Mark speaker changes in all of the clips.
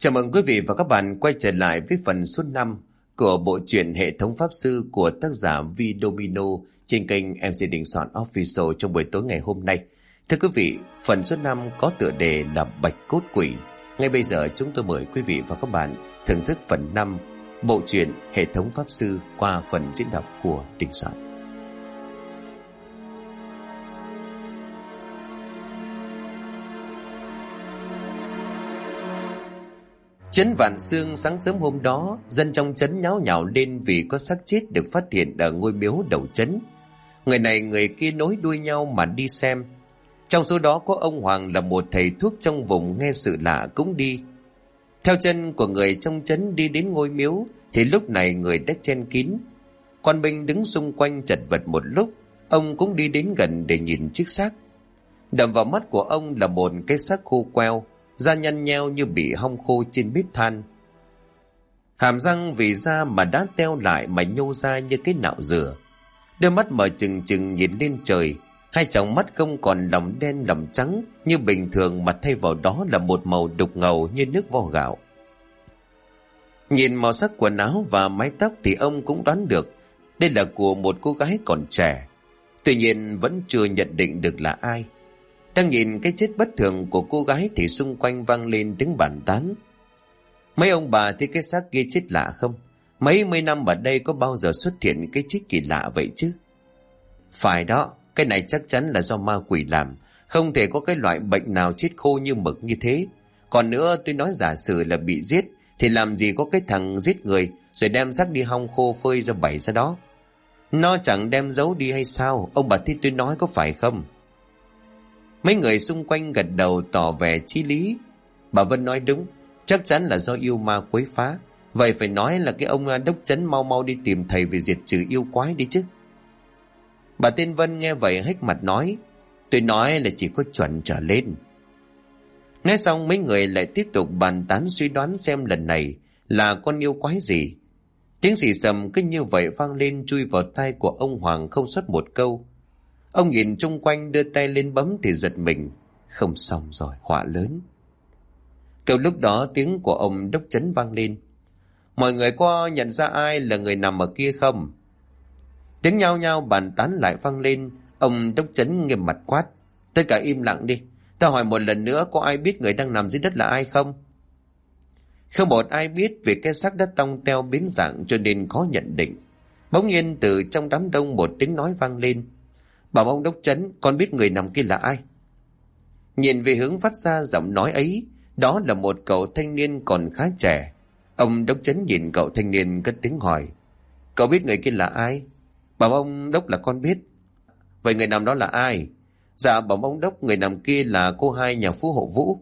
Speaker 1: Chào mừng quý vị và các bạn quay trở lại với phần số 5 của bộ truyện Hệ thống Pháp Sư của tác giả Vi Domino trên kênh MC Đình Soạn Official trong buổi tối ngày hôm nay. Thưa quý vị, phần số 5 có tựa đề là Bạch Cốt Quỷ. Ngay bây giờ chúng tôi mời quý vị và các bạn thưởng thức phần 5 bộ truyện Hệ thống Pháp Sư qua phần diễn đọc của Đình Soạn. Trấn Vạn Xương sáng sớm hôm đó, dân trong trấn nháo nhào lên vì có xác chết được phát hiện ở ngôi miếu đầu trấn. Người này người kia nối đuôi nhau mà đi xem. Trong số đó có ông Hoàng là một thầy thuốc trong vùng nghe sự lạ cũng đi. Theo chân của người trong trấn đi đến ngôi miếu thì lúc này người đã chen kín. Quan binh đứng xung quanh chật vật một lúc, ông cũng đi đến gần để nhìn chiếc xác. Đập vào mắt của ông là một cái xác khô queo, da nhăn nheo như bị hong khô trên bếp than. Hàm răng vì da mà đã teo lại mà nhô ra như cái nạo dừa. Đôi mắt mở trừng trừng nhìn lên trời, hai tròng mắt không còn lòng đen lòng trắng như bình thường mà thay vào đó là một màu đục ngầu như nước vo gạo. Nhìn màu sắc quần áo và mái tóc thì ông cũng đoán được đây là của một cô gái còn trẻ. Tuy nhiên vẫn chưa nhận định được là ai. Đang nhìn cái chết bất thường của cô gái thì xung quanh vang lên tiếng bàn tán. Mấy ông bà thấy cái xác kia chết lạ không? Mấy mươi năm ở đây có bao giờ xuất hiện cái chết kỳ lạ vậy chứ? Phải đó, cái này chắc chắn là do ma quỷ làm. Không thể có cái loại bệnh nào chết khô như mực như thế. Còn nữa tôi nói giả sử là bị giết thì làm gì có cái thằng giết người rồi đem xác đi hong khô phơi ra bày ra đó. Nó chẳng đem giấu đi hay sao? Ông bà thấy tôi nói có phải không? Mấy người xung quanh gật đầu tỏ vẻ chí lý. Bà Vân nói đúng, chắc chắn là do yêu ma quấy phá. Vậy phải nói là cái ông đốc trấn mau mau đi tìm thầy về diệt trừ yêu quái đi chứ. Bà tên Vân nghe vậy hếch mặt nói, tôi nói là chỉ có chuẩn trở lên. Nói xong mấy người lại tiếp tục bàn tán suy đoán xem lần này là con yêu quái gì. Tiếng xì xầm cứ như vậy vang lên chui vào tai của ông Hoàng không sót một câu. Ông nhìn chung quanh đưa tay lên bấm thì giật mình. Không xong rồi, họa lớn. Câu lúc đó tiếng của ông đốc trấn vang lên. Mọi người có nhận ra ai là người nằm ở kia không? Tiếng nhao nhao bàn tán lại vang lên. Ông đốc trấn nghiêm mặt quát. Tất cả im lặng đi. Ta hỏi một lần nữa, có ai biết người đang nằm dưới đất là ai không? Không một ai biết vì cái xác đất tông teo biến dạng cho nên khó nhận định. Bỗng nhiên từ trong đám đông một tiếng nói vang lên. Bảo ông đốc trấn, con biết người nằm kia là ai? Nhìn về hướng phát ra giọng nói ấy, đó là một cậu thanh niên còn khá trẻ. Ông đốc trấn nhìn cậu thanh niên cất tiếng hỏi. Cậu biết người kia là ai? Bảo ông đốc là con biết. Vậy người nằm đó là ai? Dạ bảo ông đốc, người nằm kia là cô hai nhà Phú Hộ Vũ.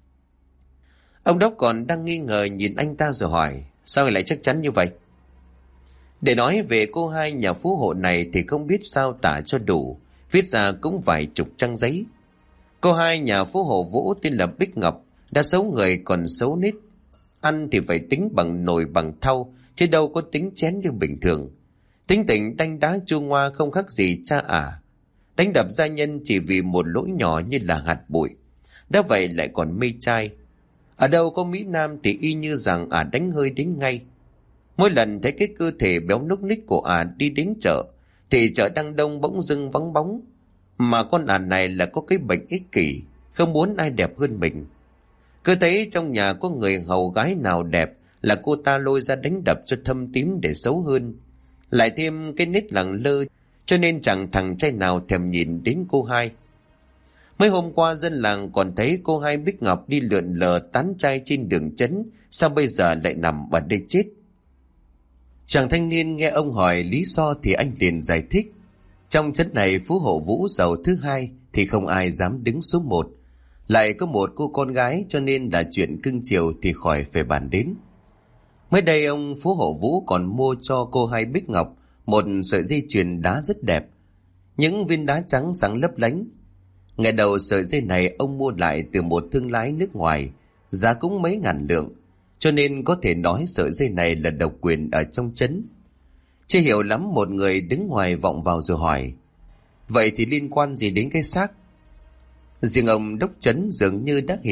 Speaker 1: Ông đốc còn đang nghi ngờ nhìn anh ta rồi hỏi. Sao lại chắc chắn như vậy? Để nói về cô hai nhà phú hộ này thì không biết sao tả cho đủ, viết ra cũng vài chục trang giấy. Cô hai nhà phú hộ Vũ tên là Bích Ngọc, đã xấu người còn xấu nít. Ăn thì phải tính bằng nồi bằng thau, chứ đâu có tính chén như bình thường. Tính tình đánh đá chua ngoa không khác gì cha ả. Đánh đập gia nhân chỉ vì một lỗi nhỏ như là hạt bụi. Đã vậy lại còn mê trai. Ở đâu có Mỹ Nam thì y như rằng ả đánh hơi đến ngay. Mỗi lần thấy cái cơ thể béo núc ních của ả đi đến chợ thì chợ đang đông bỗng dưng vắng bóng. Mà con ả này là có cái bệnh ích kỷ, không muốn ai đẹp hơn mình. Cứ thấy trong nhà có người hầu gái nào đẹp là cô ta lôi ra đánh đập cho thâm tím để xấu hơn. Lại thêm cái nết lẳng lơ cho nên chẳng thằng trai nào thèm nhìn đến cô hai. Mấy hôm qua dân làng còn thấy cô hai Bích Ngọc đi lượn lờ tán trai trên đường trấn, sao bây giờ lại nằm ở đây chết? Chàng thanh niên nghe ông hỏi lý do thì anh liền giải thích. Trong trấn này Phú Hộ Vũ giàu thứ hai thì không ai dám đứng số một. Lại có một cô con gái cho nên là chuyện cưng chiều thì khỏi phải bàn đến. Mới đây ông Phú Hộ Vũ còn mua cho cô hai Bích Ngọc một sợi dây chuyền đá rất đẹp. Những viên đá trắng sáng lấp lánh. Ngày đầu sợi dây này ông mua lại từ một thương lái nước ngoài, giá cũng mấy ngàn lượng. Cho nên có thể nói sợi dây này là độc quyền ở trong trấn. Chưa hiểu lắm một người đứng ngoài vọng vào rồi hỏi. Vậy thì liên quan gì đến cái xác? Riêng ông đốc trấn dường như đã hiểu,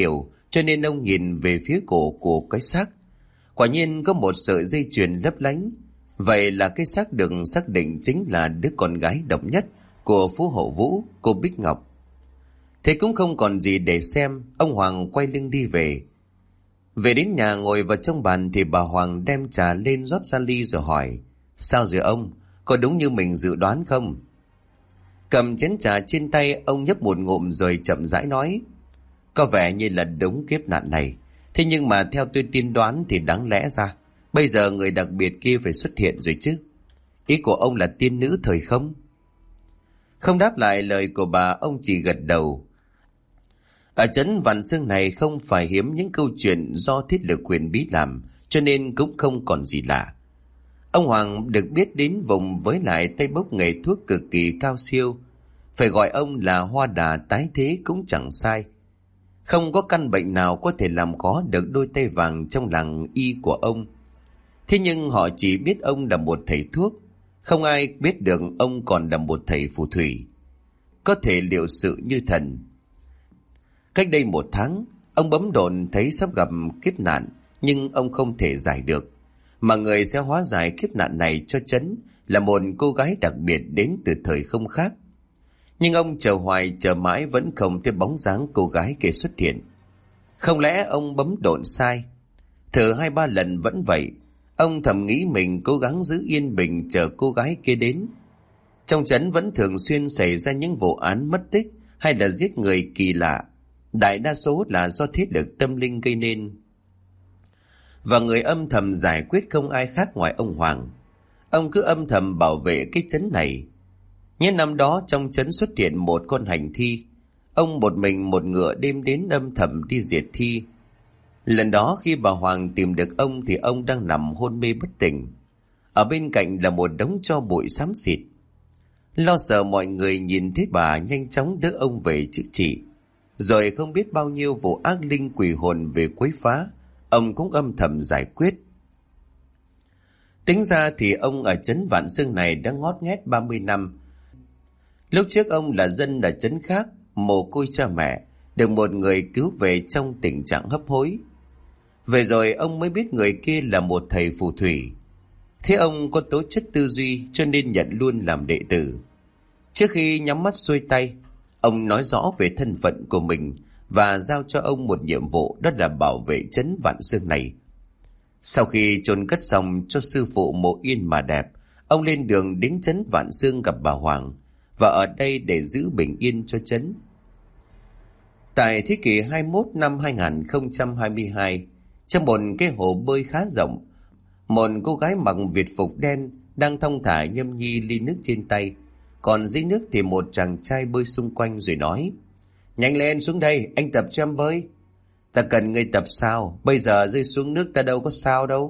Speaker 1: cho nên ông nhìn về phía cổ của cái xác. Quả nhiên có một sợi dây chuyền lấp lánh. Vậy là cái xác được xác định chính là đứa con gái độc nhất của Phú Hộ Vũ, cô Bích Ngọc. Thế cũng không còn gì để xem, ông Hoàng quay lưng đi về. Về đến nhà ngồi vào trong bàn thì bà Hoàng đem trà lên rót ra ly rồi hỏi: sao rồi ông, có đúng như mình dự đoán không? Cầm chén trà trên tay, ông nhấp một ngụm rồi chậm rãi nói: có vẻ như là đúng kiếp nạn này. Thế nhưng mà theo tôi tiên đoán thì đáng lẽ ra bây giờ người đặc biệt kia phải xuất hiện rồi chứ. Ý của ông là tiên nữ thời không? Không đáp lại lời của bà, ông chỉ gật đầu. Ở trấn Vạn Xương này không phải hiếm những câu chuyện do thiết lực huyền bí làm, cho nên cũng không còn gì lạ. Ông Hoàng được biết đến vùng với lại tay bốc nghề thuốc cực kỳ cao siêu. Phải gọi ông là hoa đà tái thế cũng chẳng sai. Không có căn bệnh nào có thể làm có được đôi tay vàng trong làng y của ông. Thế nhưng họ chỉ biết ông là một thầy thuốc, không ai biết được ông còn là một thầy phù thủy, có thể liệu sự như thần. Cách đây 1 tháng, ông bấm độn thấy sắp gặp kiếp nạn, nhưng ông không thể giải được. Mà người sẽ hóa giải kiếp nạn này cho trấn là một cô gái đặc biệt đến từ thời không khác. Nhưng ông chờ hoài chờ mãi vẫn không thấy bóng dáng cô gái kia xuất hiện. Không lẽ ông bấm độn sai? Thử 2-3 lần vẫn vậy. Ông thầm nghĩ mình cố gắng giữ yên bình chờ cô gái kia đến. Trong trấn vẫn thường xuyên xảy ra những vụ án mất tích hay là giết người kỳ lạ. Đại đa số là do thiết lực tâm linh gây nên. Và người âm thầm giải quyết không ai khác ngoài ông Hoàng. Ông cứ âm thầm bảo vệ cái trấn này. Nhớ năm đó trong trấn xuất hiện một con hành thi. Ông một mình một ngựa đêm đến âm thầm đi diệt thi. Lần đó khi bà Hoàng tìm được ông thì ông đang nằm hôn mê bất tỉnh. Ở bên cạnh là một đống tro bụi xám xịt. Lo sợ mọi người nhìn thấy bà nhanh chóng đỡ ông về chữa trị. Rồi không biết bao nhiêu vụ ác linh quỷ hồn về quấy phá, ông cũng âm thầm giải quyết. Tính ra thì ông ở trấn Vạn Xương này đã ngót nghét 30 năm. Lúc trước ông là dân ở trấn khác, mồ côi cha mẹ, được một người cứu về trong tình trạng hấp hối. Về rồi ông mới biết người kia là một thầy phù thủy. Thế ông có tố chất tư duy cho nên nhận luôn làm đệ tử. Trước khi nhắm mắt xuôi tay, ông nói rõ về thân phận của mình và giao cho ông một nhiệm vụ, đó là bảo vệ trấn Vạn Xương này. Sau khi chôn cất xong cho sư phụ mộ yên mà đẹp, ông lên đường đến trấn Vạn Xương gặp bà Hoàng, và ở đây để giữ bình yên cho trấn. Tại thế kỷ 21 năm 2022, trong một cái hồ bơi khá rộng, một cô gái mặc việt phục đen đang thong thả nhâm nhi ly nước trên tay. Còn dưới nước thì một chàng trai bơi xung quanh rồi nói: nhanh lên xuống đây, anh tập cho em bơi. Ta cần người tập sao? Bây giờ rơi xuống nước ta đâu có sao đâu.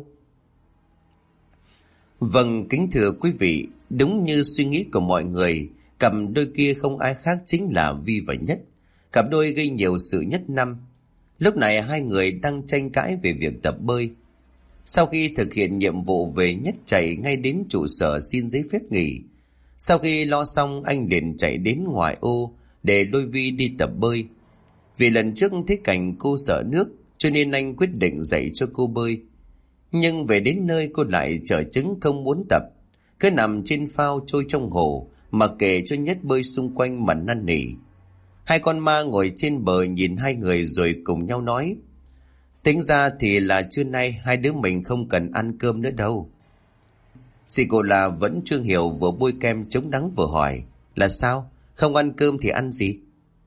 Speaker 1: Vâng, kính thưa quý vị, đúng như suy nghĩ của mọi người, cặp đôi kia không ai khác chính là Vi và Nhất. Cặp đôi gây nhiều sự nhất năm. Lúc này hai người đang tranh cãi về việc tập bơi. Sau khi thực hiện nhiệm vụ về, Nhất chạy ngay đến trụ sở xin giấy phép nghỉ. Sau khi lo xong, anh liền chạy đến ngoại ô để lôi Vi đi tập bơi. Vì lần trước thấy cảnh cô sợ nước, cho nên anh quyết định dạy cho cô bơi. Nhưng về đến nơi cô lại trở chứng không muốn tập, cứ nằm trên phao trôi trong hồ, mà kể cho Nhất bơi xung quanh mà năn nỉ. Hai con ma ngồi trên bờ nhìn hai người rồi cùng nhau nói: tính ra thì là trưa nay hai đứa mình không cần ăn cơm nữa đâu. Sô-cô-la vẫn chưa hiểu, vừa bôi kem chống nắng vừa hỏi: là sao? Không ăn cơm thì ăn gì?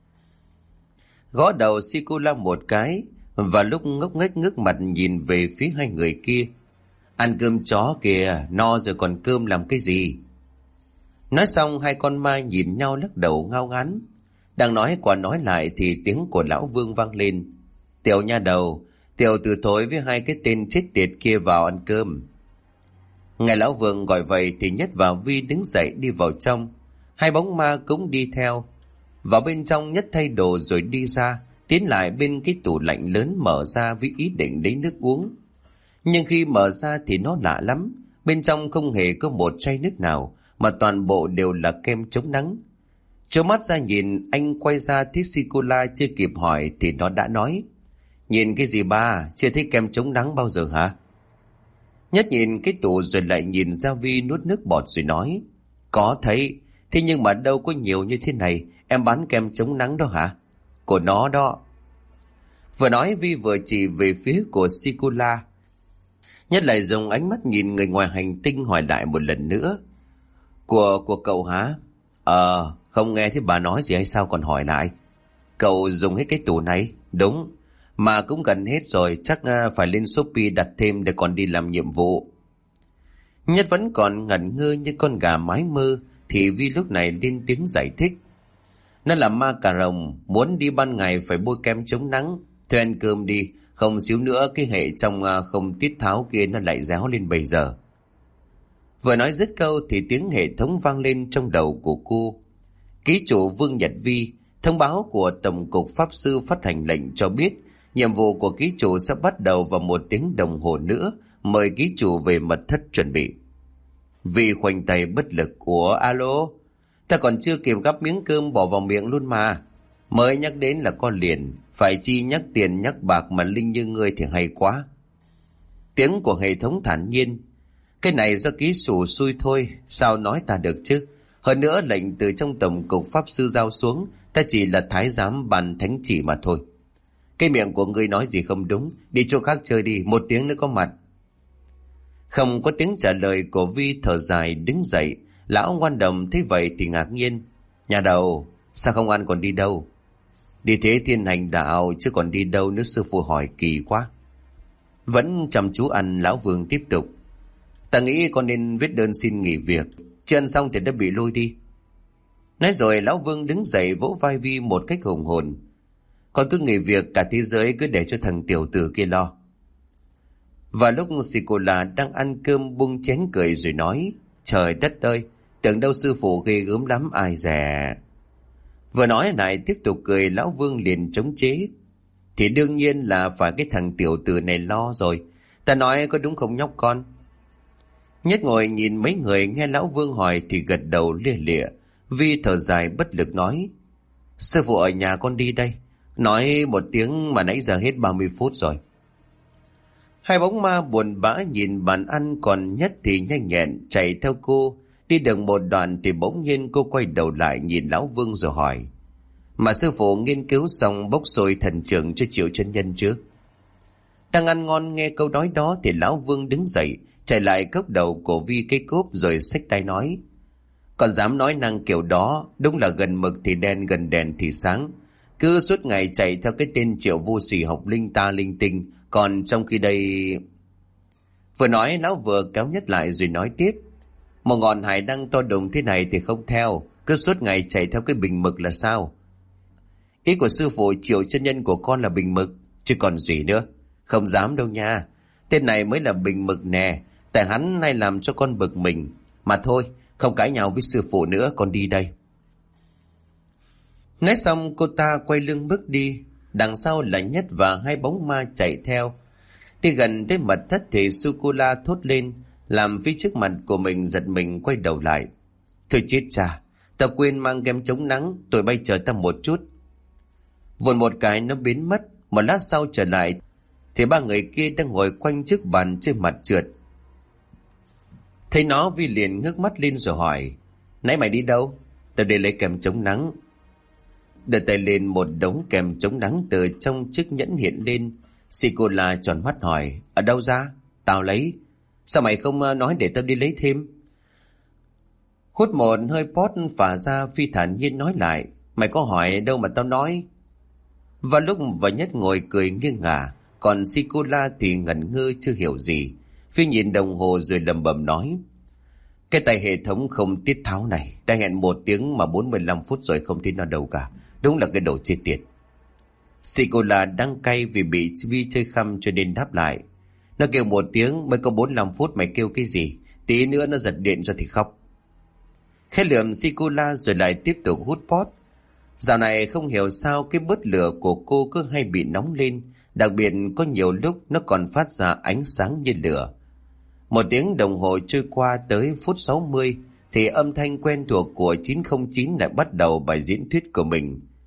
Speaker 1: Gõ đầu Sô-cô-la một cái, và lúc ngốc nghếch ngước mặt nhìn về phía hai người kia: ăn cơm chó kìa, no rồi còn cơm làm cái gì? Nói xong hai con ma nhìn nhau lắc đầu ngao ngán. Đang nói qua nói lại thì tiếng của lão Vương vang lên: tiểu nha đầu, tiểu từ thối với hai cái tên chết tiệt kia vào ăn cơm. Nghe lão Vương gọi vậy thì Nhất và Vi đứng dậy đi vào trong. Hai bóng ma cũng đi theo. Vào bên trong, Nhất thay đồ rồi đi ra, tiến lại bên cái tủ lạnh lớn mở ra với ý định lấy nước uống. Nhưng khi mở ra thì nó lạ lắm. Bên trong không hề có một chai nước nào, mà toàn bộ đều là kem chống nắng. Trố mắt ra nhìn, anh quay ra thấy Sô-cô-la chưa kịp hỏi thì nó đã nói: Nhìn cái gì ba, chưa thấy kem chống nắng bao giờ hả? Nhất nhìn cái tủ rồi lại nhìn ra Vi nuốt nước bọt rồi nói. Có thấy, thế nhưng mà đâu có nhiều như thế này. Em bán kem chống nắng đó hả? Của nó đó. Vừa nói Vi vừa chỉ về phía của Sikula. Nhất lại dùng ánh mắt nhìn người ngoài hành tinh hỏi lại một lần nữa. Của cậu hả? Không nghe thấy bà nói gì hay sao còn hỏi lại? Cậu dùng hết cái tủ này? Đúng. Mà cũng gần hết rồi, chắc phải lên Shopee đặt thêm để còn đi làm nhiệm vụ. Nhất vẫn còn ngẩn ngơ như con gà mái mơ, thì Vi lúc này lên tiếng giải thích. Nó là ma cà rồng, muốn đi ban ngày phải bôi kem chống nắng. Thôi ăn cơm đi, không xíu nữa cái hệ trong không tiết tháo kia nó lại réo lên bây giờ. Vừa nói dứt câu thì tiếng hệ thống vang lên trong đầu của cô. Ký chủ Vương Nhật Vi, thông báo của Tổng cục Pháp sư phát hành lệnh cho biết nhiệm vụ của ký chủ sẽ bắt đầu vào 1 tiếng đồng hồ nữa, mời ký chủ về mật thất chuẩn bị. Vi khoanh tay bất lực. Ủa alo, ta còn chưa kịp gắp miếng cơm bỏ vào miệng luôn mà. Mới nhắc đến là con liền, phải chi nhắc tiền nhắc bạc mà linh như ngươi thì hay quá. Tiếng của hệ thống thản nhiên. Cái này do ký chủ xui thôi, sao nói ta được chứ. Hơn nữa lệnh từ trong Tổng cục Pháp sư giao xuống, ta chỉ là thái giám ban thánh chỉ mà thôi. Cái miệng của ngươi nói gì không đúng, đi chỗ khác chơi đi, 1 tiếng nữa có mặt. Không có tiếng trả lời của Vi thở dài đứng dậy. Lão ngoan đồng thấy vậy thì ngạc nhiên. Nhà đầu, sao không ăn còn đi đâu? Đi thế thiên hành đạo chứ còn đi đâu nữa, sư phụ hỏi kỳ quá. Vẫn chăm chú ăn, lão Vương tiếp tục. Ta nghĩ con nên viết đơn xin nghỉ việc, chứ ăn xong thì đã bị lôi đi. Nói rồi lão Vương đứng dậy vỗ vai Vi một cách hùng hồn. Con cứ nghỉ việc, cả thế giới cứ để cho thằng tiểu tử kia lo. Và lúc Sikola đang ăn cơm bung chén cười rồi nói. Trời đất ơi, tưởng đâu sư phụ ghê gớm lắm ai dè. Vừa nói lại tiếp tục cười, lão Vương liền chống chế. Thì đương nhiên là phải cái thằng tiểu tử này lo rồi. Ta nói có đúng không nhóc con? Nhất ngồi nhìn mấy người nghe lão Vương hỏi thì gật đầu lia lịa. Vi thở dài bất lực nói. Sư phụ ở nhà con đi đây. Nói 1 tiếng mà nãy giờ hết 30 phút rồi. Hai bóng ma buồn bã nhìn bàn ăn, còn Nhất thì nhanh nhẹn chạy theo cô. Đi được một đoạn thì bỗng nhiên cô quay đầu lại nhìn lão Vương rồi hỏi. Mà sư phụ nghiên cứu xong bốc xôi thần trưởng cho Triệu chân nhân chưa? Đang ăn ngon nghe câu nói đó thì lão Vương đứng dậy, chạy lại cốc đầu của Vi cái cúp rồi xách tay nói. Còn dám nói năng kiểu đó, đúng là gần mực thì đen gần đèn thì sáng. Cứ suốt ngày chạy theo cái tên Triệu vô sỉ học linh ta linh tinh, còn trong khi đây... Vừa nói lão vừa kéo Nhất lại rồi nói tiếp. Một ngọn hải đăng to đùng thế này thì không theo, cứ suốt ngày chạy theo cái bình mực là sao? Ý của sư phụ Triệu chân nhân của con là bình mực, chứ còn gì nữa. Không dám đâu nha, tên này mới là bình mực nè, tại hắn nay làm cho con bực mình. Mà thôi, không cãi nhau với sư phụ nữa, con đi đây. Nói xong cô ta quay lưng bước đi, đằng sau là Nhất và hai bóng ma chạy theo. Đi gần tới mật thất thì Sukula thốt lên, làm phía trước mặt của mình giật mình quay đầu lại. Thôi chết cha, ta quên mang kem chống nắng, tụi bay chờ ta một chút. Vụn một cái nó biến mất, một lát sau trở lại thì 3 người kia đang ngồi quanh chiếc bàn trên mặt trượt. Thấy nó Vi liền ngước mắt lên rồi hỏi. Nãy mày đi đâu? Tao đi lấy kem chống nắng. Đưa tay lên, một đống kem chống nắng từ trong chiếc nhẫn hiện lên. Sikola tròn mắt hỏi. Ở đâu ra? Tao lấy. Sao mày không nói để tao đi lấy thêm? Hút một hơi pót phả ra, Phi thản nhiên nói lại. Mày có hỏi đâu mà tao nói. Và lúc và Nhất ngồi cười nghiêng ngả, còn Sikola thì ngẩn ngơ chưa hiểu gì. Phi nhìn đồng hồ rồi lẩm bẩm nói. Cái tay hệ thống không tiết tháo này đã hẹn 1 tiếng mà 45 phút rồi không thấy nó đâu cả. Đúng là cái đồ chết tiệt. Sikola đang cay vì bị Vi chơi khăm cho nên đáp lại. Nó kêu 1 tiếng mới có 45 phút, mày kêu cái gì? Tí nữa nó giật điện cho thì khóc. Khẽ lườm Sikola rồi lại tiếp tục hút pot. Dạo này không hiểu sao cái bớt lửa của cô cứ hay bị nóng lên. Đặc biệt có nhiều lúc nó còn phát ra ánh sáng như lửa. 1 tiếng đồng hồ trôi qua, tới phút 60 thì âm thanh quen thuộc của 909 lại bắt đầu bài diễn thuyết của mình.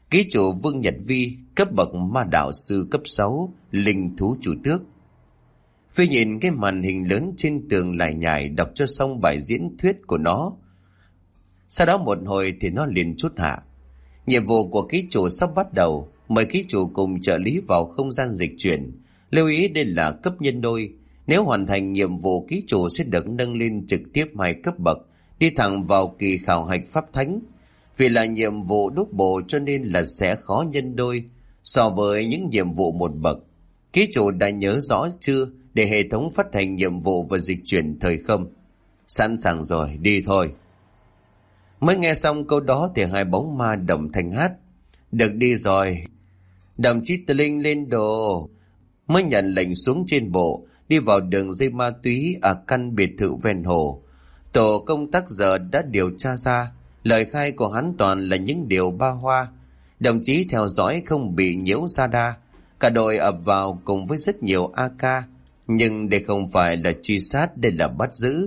Speaker 1: Ký chủ Vương Nhật Vi, cấp bậc ma đạo sư cấp 6, linh thú chủ tước. Phi nhìn cái màn hình lớn trên tường lại nhải đọc cho xong bài diễn thuyết của nó. Sau đó một hồi thì nó liền trút hạ. Nhiệm vụ của ký chủ sắp bắt đầu. Mời ký chủ cùng trợ lý vào không gian dịch chuyển. Lưu ý đây là cấp nhân đôi. Nếu hoàn thành nhiệm vụ, ký chủ sẽ được nâng lên trực tiếp 2 cấp bậc, đi thẳng vào kỳ khảo hạch pháp thánh. Vì là nhiệm vụ double cho nên là sẽ khó nhân đôi so với những nhiệm vụ một bậc. Ký chủ đã nhớ rõ chưa để hệ thống phát hành nhiệm vụ và dịch chuyển thời không? Sẵn sàng rồi, đi thôi. Mới nghe xong câu đó thì hai bóng ma đồng thanh hát. Được đi rồi. Đồng chí Tờ Linh lên đồ. Mới nhận lệnh xuống trên bộ, đi vào đường dây ma túy ở căn biệt thự ven hồ. Tổ công tác giờ đã điều tra ra, lời khai của hắn toàn là những điều ba hoa. Đồng chí theo dõi không bị nhiễu radar. Cả đội ập vào cùng với rất nhiều AK. Nhưng đây không phải là truy sát, đây là bắt giữ.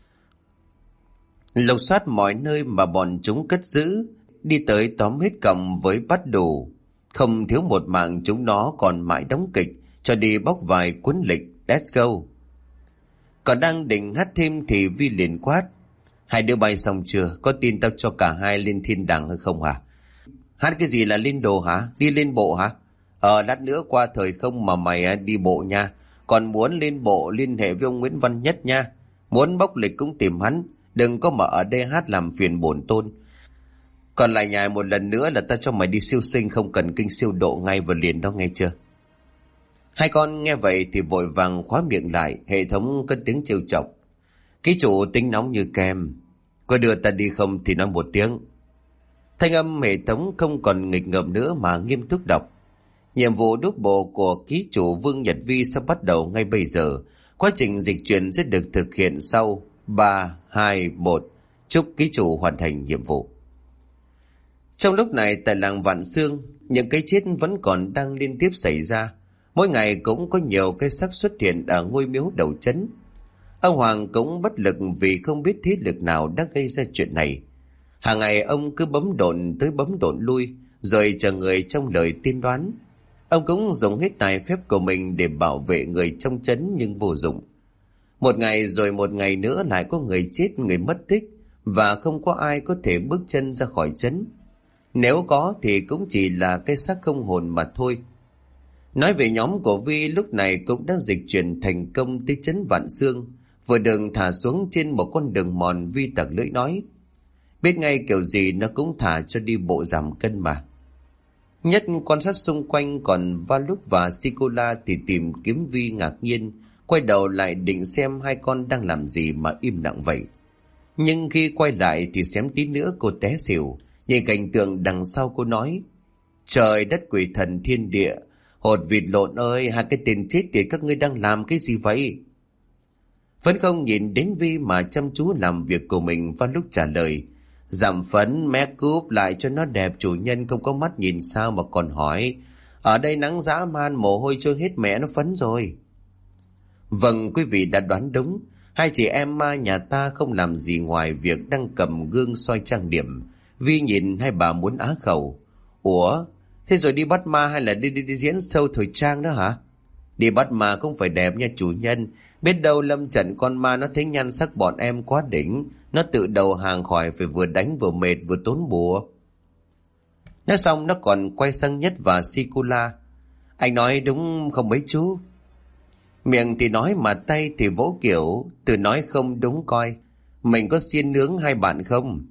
Speaker 1: Lục soát mọi nơi mà bọn chúng cất giữ, đi tới tóm hết còng với bắt đủ. Không thiếu một mạng chúng nó còn mãi đóng kịch, cho đi bóc vài cuốn lịch. Let's go. Còn đang định hát thêm thì Vi liền quát. Hai đứa bay xong chưa? Có tin tao cho cả hai lên thiên đàng hay không hả? Hát cái gì là lên đồ hả? Đi lên bộ hả? Lát nữa qua thời không mà mày đi bộ nha. Còn muốn lên bộ liên hệ với ông Nguyễn Văn Nhất nha. Muốn bóc lịch cũng tìm hắn. Đừng có mà ở đây hát làm phiền bổn tôn. Còn lại nhài một lần nữa là ta cho mày đi siêu sinh, không cần kinh siêu độ ngay và liền đó, nghe chưa? Hai con nghe vậy thì vội vàng khóa miệng lại. Hệ thống cất tiếng trêu chọc. Ký chủ tính nóng như kem. Có đưa ta đi không thì nói một tiếng. Thanh âm hệ thống không còn nghịch ngợm nữa mà nghiêm túc đọc. Nhiệm vụ double của ký chủ Vương Nhật Vi sẽ bắt đầu ngay bây giờ. Quá trình dịch chuyển sẽ được thực hiện sau 3, 2, 1. Chúc ký chủ hoàn thành nhiệm vụ. Trong lúc này tại làng Vạn Xương, những cái chết vẫn còn đang liên tiếp xảy ra. Mỗi ngày cũng có nhiều cái xác xuất hiện ở ngôi miếu đầu trấn. Ông Hoàng cũng bất lực vì không biết thế lực nào đã gây ra chuyện này. Hàng ngày ông cứ bấm độn tới bấm độn lui, rồi chờ người trong lời tiên đoán. Ông cũng dùng hết tài phép của mình để bảo vệ người trong trấn nhưng vô dụng. Một ngày rồi một ngày nữa lại có người chết, người mất tích, và không có ai có thể bước chân ra khỏi trấn. Nếu có thì cũng chỉ là cái xác không hồn mà thôi. Nói về nhóm của Vi, lúc này cũng đã dịch chuyển thành công tới trấn Vạn Xương. Vừa đường thả xuống trên một con đường mòn, Vi tặc lưỡi nói. Biết ngay kiểu gì nó cũng thả cho đi bộ giảm cân mà. Nhất quan sát xung quanh, còn Valuk và Sikola thì tìm kiếm Vi ngạc nhiên, quay đầu lại định xem hai con đang làm gì mà im lặng vậy. Nhưng khi quay lại thì xém tí nữa cô té xỉu. Nhìn cảnh tượng đằng sau cô nói. Trời đất quỷ thần thiên địa, hột vịt lộn ơi, hai cái tên chết thì các ngươi đang làm cái gì vậy? Vẫn không nhìn đến Vi mà chăm chú làm việc của mình. Valuk trả lời. Giảm phấn, make up lại cho nó đẹp, chủ nhân không có mắt nhìn sao mà còn hỏi. Ở đây nắng dã man, mồ hôi trôi hết mẹ nó phấn rồi. Vâng, quý vị đã đoán đúng. Hai chị em ma nhà ta không làm gì ngoài việc đang cầm gương soi trang điểm. Vi nhìn hai bà muốn á khẩu. Ủa, thế rồi đi bắt ma hay là đi diễn show thời trang đó hả? Đi bắt ma không phải đẹp nha chủ nhân. Biết đâu lâm trận con ma nó thấy nhan sắc bọn em quá đỉnh, nó tự đầu hàng khỏi phải vừa đánh vừa mệt vừa tốn bùa. Nói xong nó còn quay sang Nhất và Sikula. Anh nói đúng không mấy chú? Miệng thì nói mà tay thì vỗ kiểu. Từ nói không đúng coi. Mình có xiên nướng hai bạn không?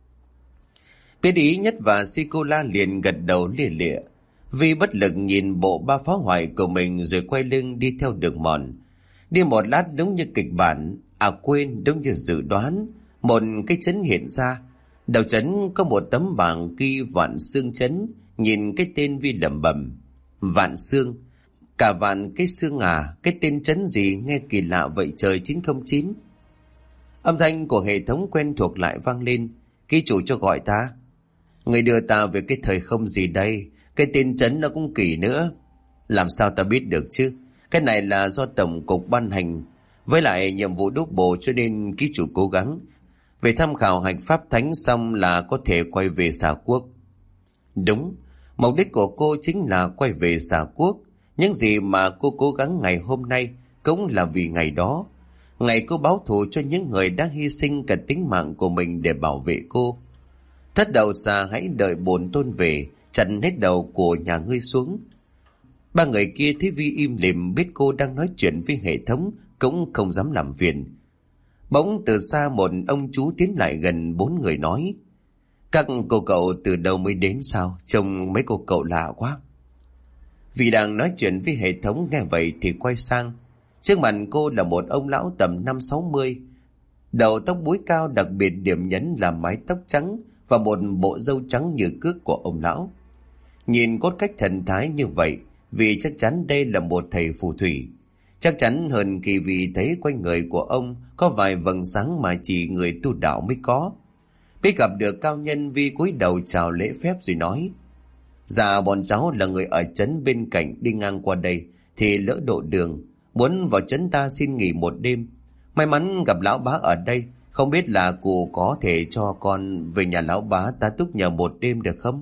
Speaker 1: Biết ý, Nhất và Sikula liền gật đầu lìa lịa. Vi bất lực nhìn bộ ba phá hoại của mình rồi quay lưng đi theo đường mòn. Đi một lát đúng như kịch bản, quên, đúng như dự đoán, một cái trấn hiện ra. Đầu trấn có một tấm bảng ghi Vạn Xương trấn, nhìn cái tên Vi lẩm bẩm. Vạn Xương, cả vạn cái xương à, cái tên trấn gì nghe kỳ lạ vậy trời 909. Âm thanh của hệ thống quen thuộc lại vang lên. Ký chủ cho gọi ta. Người đưa ta về cái thời không gì đây? Cái tên trấn nó cũng kỳ nữa. Làm sao ta biết được chứ? Cái này là do tổng cục ban hành, với lại nhiệm vụ double cho nên ký chủ cố gắng. Về tham khảo hạch pháp thánh xong là có thể quay về xà quốc. Đúng, Mục đích của cô chính là quay về Xà Quốc. Những gì mà cô cố gắng ngày hôm nay cũng là vì ngày đó. Ngày cô báo thù cho những người đã hy sinh cả tính mạng của mình để bảo vệ cô. Thất đầu xà, hãy đợi bổn tôn về, chặn hết đầu của nhà ngươi xuống. Ba người kia thấy Vi im lìm, biết cô đang nói chuyện với hệ thống, cũng không dám làm phiền. Bỗng từ xa một ông chú tiến lại gần bốn người nói: các cô cậu từ đâu mới đến sao? Trông mấy cô cậu lạ quá. Vì đang nói chuyện với hệ thống nghe vậy thì quay sang. Trước mặt cô là một ông lão tầm 50-60, đầu tóc búi cao, đặc biệt điểm nhấn là mái tóc trắng và một bộ râu trắng như cước của ông lão. Nhìn cốt cách thần thái như vậy, vì chắc chắn đây là một thầy phù thủy. Chắc chắn hơn khi vì thấy quanh người của ông có vài vầng sáng mà chỉ người tu đạo mới có. Biết gặp được cao nhân, Vi cúi đầu chào lễ phép rồi nói: dạ, bọn cháu là người ở trấn bên cạnh, đi ngang qua đây thì lỡ độ đường, muốn vào trấn ta xin nghỉ một đêm. May mắn gặp lão bá ở đây, không biết là cụ có thể cho con về nhà lão bá ta túc nhờ một đêm được không?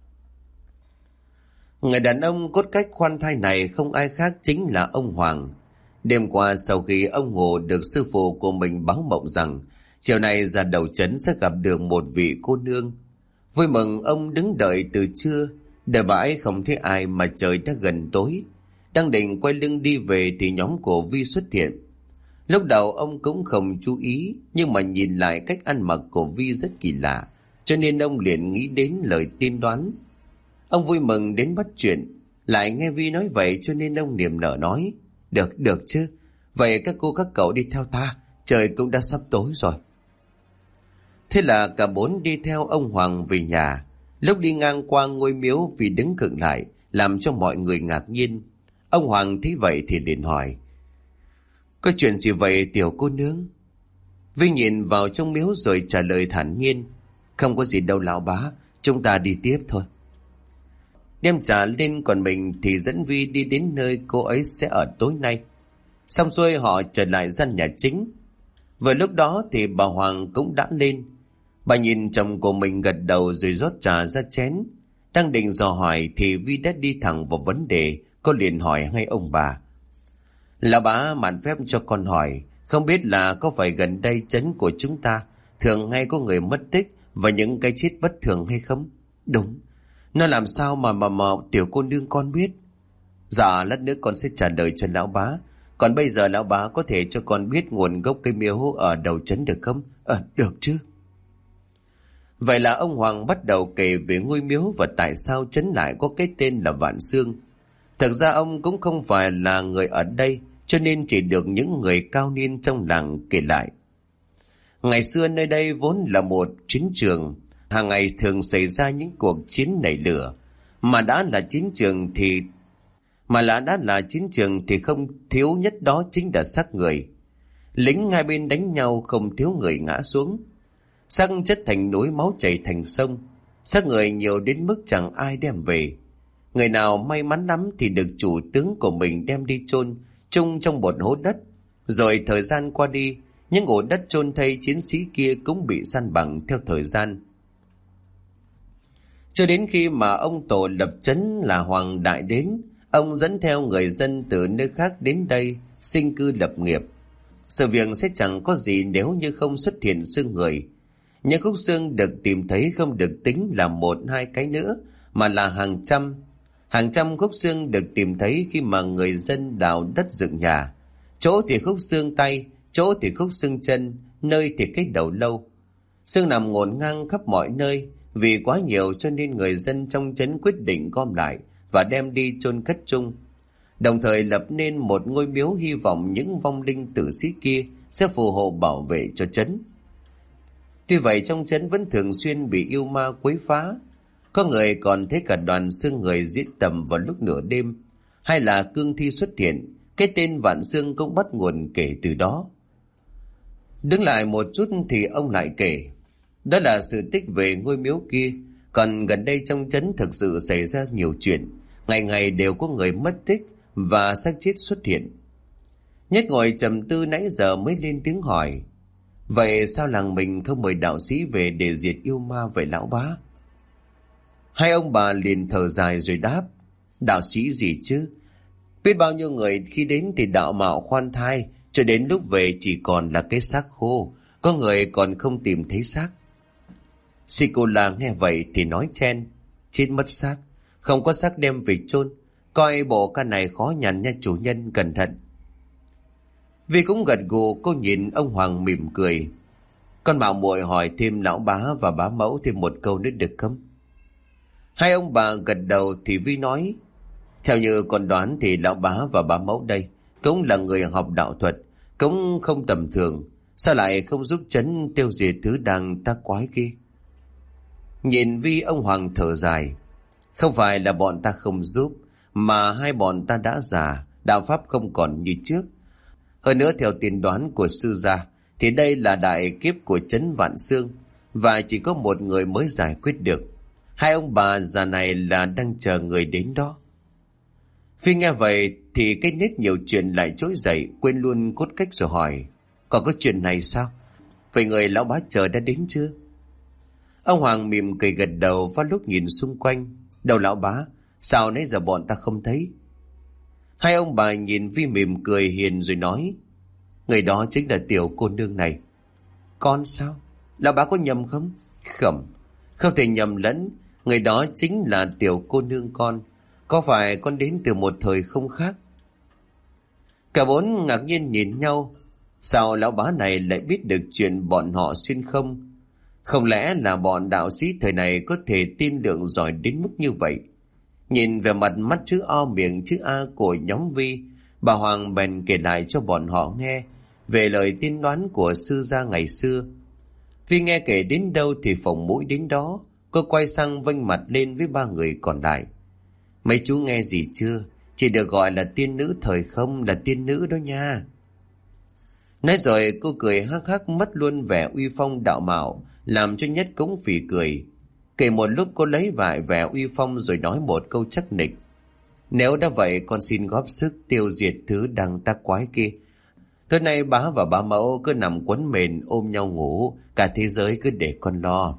Speaker 1: Người đàn ông cốt cách khoan thai này không ai khác chính là ông Hoàng. Đêm qua sau khi ông ngủ được sư phụ của mình báo mộng rằng chiều nay ra đầu trấn sẽ gặp được một vị cô nương. Vui mừng, ông đứng đợi từ trưa, đợi mãi không thấy ai mà trời đã gần tối. Đang định quay lưng đi về thì nhóm của Vi xuất hiện. Lúc đầu ông cũng không chú ý, nhưng mà nhìn lại cách ăn mặc của Vi rất kỳ lạ, cho nên ông liền nghĩ đến lời tiên đoán. Ông vui mừng đến bắt chuyện, lại nghe Vi nói vậy cho nên ông niềm nở nói: Được chứ, vậy các cô các cậu đi theo ta, trời cũng đã sắp tối rồi. Thế là cả bốn đi theo ông Hoàng về nhà. Lúc đi ngang qua ngôi miếu, Vi đứng khựng lại, làm cho mọi người ngạc nhiên. Ông Hoàng thấy vậy thì liền hỏi: có chuyện gì vậy tiểu cô nương? Vi nhìn vào trong miếu rồi trả lời thản nhiên: không có gì đâu lão bá, chúng ta đi tiếp thôi. Đem trà lên, còn mình thì dẫn Vi đi đến nơi cô ấy sẽ ở tối nay. Xong xuôi họ trở lại gian nhà chính. Vừa lúc đó thì bà Hoàng cũng đã lên. Bà nhìn chồng của mình gật đầu rồi rót trà ra chén. Đang định dò hỏi thì Vi đã đi thẳng vào vấn đề. Cô liền hỏi ngay ông bà: lão bá mạn phép cho con hỏi, không biết là có phải gần đây trấn của chúng ta thường hay có người mất tích và những cái chết bất thường hay không? Đúng. Nó làm sao mà tiểu cô nương con biết? Dạ, lát nữa con sẽ trả lời cho lão bá. Còn bây giờ lão bá có thể cho con biết nguồn gốc cây miếu ở đầu trấn được không? Được chứ. Vậy là ông Hoàng bắt đầu kể về ngôi miếu và tại sao trấn lại có cái tên là Vạn Xương. Thực ra ông cũng không phải là người ở đây, cho nên chỉ được những người cao niên trong làng kể lại. Ngày xưa nơi đây vốn là một chiến trường, hàng ngày thường xảy ra những cuộc chiến nảy lửa. Mà đã là chiến trường thì không thiếu nhất đó chính là xác người. Lính hai bên đánh nhau không thiếu người ngã xuống. Xác chất thành núi, máu chảy thành sông. Xác người nhiều đến mức chẳng ai đem về. Người nào may mắn lắm thì được chủ tướng của mình đem đi chôn chung trong một hố đất. Rồi thời gian qua đi, những ổ đất chôn thây chiến sĩ kia cũng bị san bằng theo thời gian. Cho đến khi mà ông tổ lập trấn là Hoàng Đại đến, ông dẫn theo người dân từ nơi khác đến đây sinh cư lập nghiệp. Sự việc sẽ chẳng có gì nếu như không xuất hiện xương người. Những khúc xương được tìm thấy không được tính là một hai cái nữa, mà là hàng trăm khúc xương được tìm thấy khi mà người dân đào đất dựng nhà. Chỗ thì khúc xương tay, chỗ thì khúc xương chân, nơi thì cái đầu lâu. Xương nằm ngổn ngang khắp mọi nơi. Vì quá nhiều cho nên người dân trong trấn quyết định gom lại và đem đi chôn cất chung, đồng thời lập nên một ngôi miếu, hy vọng những vong linh tử sĩ kia sẽ phù hộ bảo vệ cho trấn. Tuy vậy trong trấn vẫn thường xuyên bị yêu ma quấy phá. Có người còn thấy cả đoàn xương người diễn tầm vào lúc nửa đêm, hay là cương thi xuất hiện. Cái tên Vạn Xương cũng bắt nguồn kể từ đó. Đứng lại một chút thì ông lại kể, đó là sự tích về ngôi miếu kia. Còn gần đây trong trấn thực sự xảy ra nhiều chuyện, ngày ngày đều có người mất tích và xác chết xuất hiện. Nhất ngồi trầm tư nãy giờ mới lên tiếng hỏi: vậy sao làng mình không mời đạo sĩ về để diệt yêu ma vậy lão bá? Hai ông bà liền thở dài rồi đáp: đạo sĩ gì chứ, biết bao nhiêu người khi đến thì đạo mạo khoan thai, cho đến lúc về chỉ còn là cái xác khô, có người còn không tìm thấy xác. Sikola nghe vậy thì nói chen: chết mất xác, không có xác đem về chôn, coi bộ ca này khó nhằn nha chủ nhân, cẩn thận. Vi cũng gật gù. Cô nhìn ông Hoàng mỉm cười: con mạo muội hỏi thêm lão bá và bá mẫu thêm một câu nữa được không? Hai ông bà gật đầu thì Vi nói: theo như con đoán thì lão bá và bá mẫu đây cũng là người học đạo thuật, cũng không tầm thường, sao lại không giúp trấn tiêu diệt thứ đang tác quái kia? Nhìn Vi, ông Hoàng thở dài: không phải là bọn ta không giúp, mà hai bọn ta đã già, đạo pháp không còn như trước. Hơn nữa theo tiên đoán của sư gia thì đây là đại kiếp của trấn Vạn Xương, và chỉ có một người mới giải quyết được. Hai ông bà già này là đang chờ người đến đó. Phi nghe vậy thì cái nết nhiều chuyện lại trỗi dậy, quên luôn cốt cách rồi hỏi: còn có chuyện này sao? Vậy người lão bá chờ đã đến chưa? Ông Hoàng mỉm cười gật đầu, và lúc nhìn xung quanh: đâu lão bá, sao nãy giờ bọn ta không thấy? Hai ông bà nhìn Vi mỉm cười hiền rồi nói: người đó chính là tiểu cô nương này. Con sao? Lão bá có nhầm không? Không thể nhầm lẫn, người đó chính là tiểu cô nương con. Có phải con đến từ một thời không khác? Cả bốn ngạc nhiên nhìn nhau. Sao lão bá này lại biết được chuyện bọn họ xuyên không? Không lẽ là bọn đạo sĩ thời này có thể tin lượng giỏi đến mức như vậy? Nhìn về mặt mắt chữ O miệng chữ A của nhóm Vi, bà Hoàng bèn kể lại cho bọn họ nghe về lời tiên đoán của sư gia ngày xưa. Vi nghe kể đến đâu thì phồng mũi đến đó. Cô quay sang vênh mặt lên với ba người còn lại: mấy chú nghe gì chưa? Chỉ được gọi là tiên nữ thời không, là tiên nữ đó nha. Nói rồi cô cười hắc hắc, mất luôn vẻ uy phong đạo mạo, làm cho Nhất cũng phì cười. Kể một lúc cô lấy vài vẻ uy phong rồi nói một câu chắc nịch: nếu đã vậy con xin góp sức tiêu diệt thứ đang tác quái kia. Tối nay bá và bá mẫu cứ nằm quấn mền ôm nhau ngủ, cả thế giới cứ để con lo.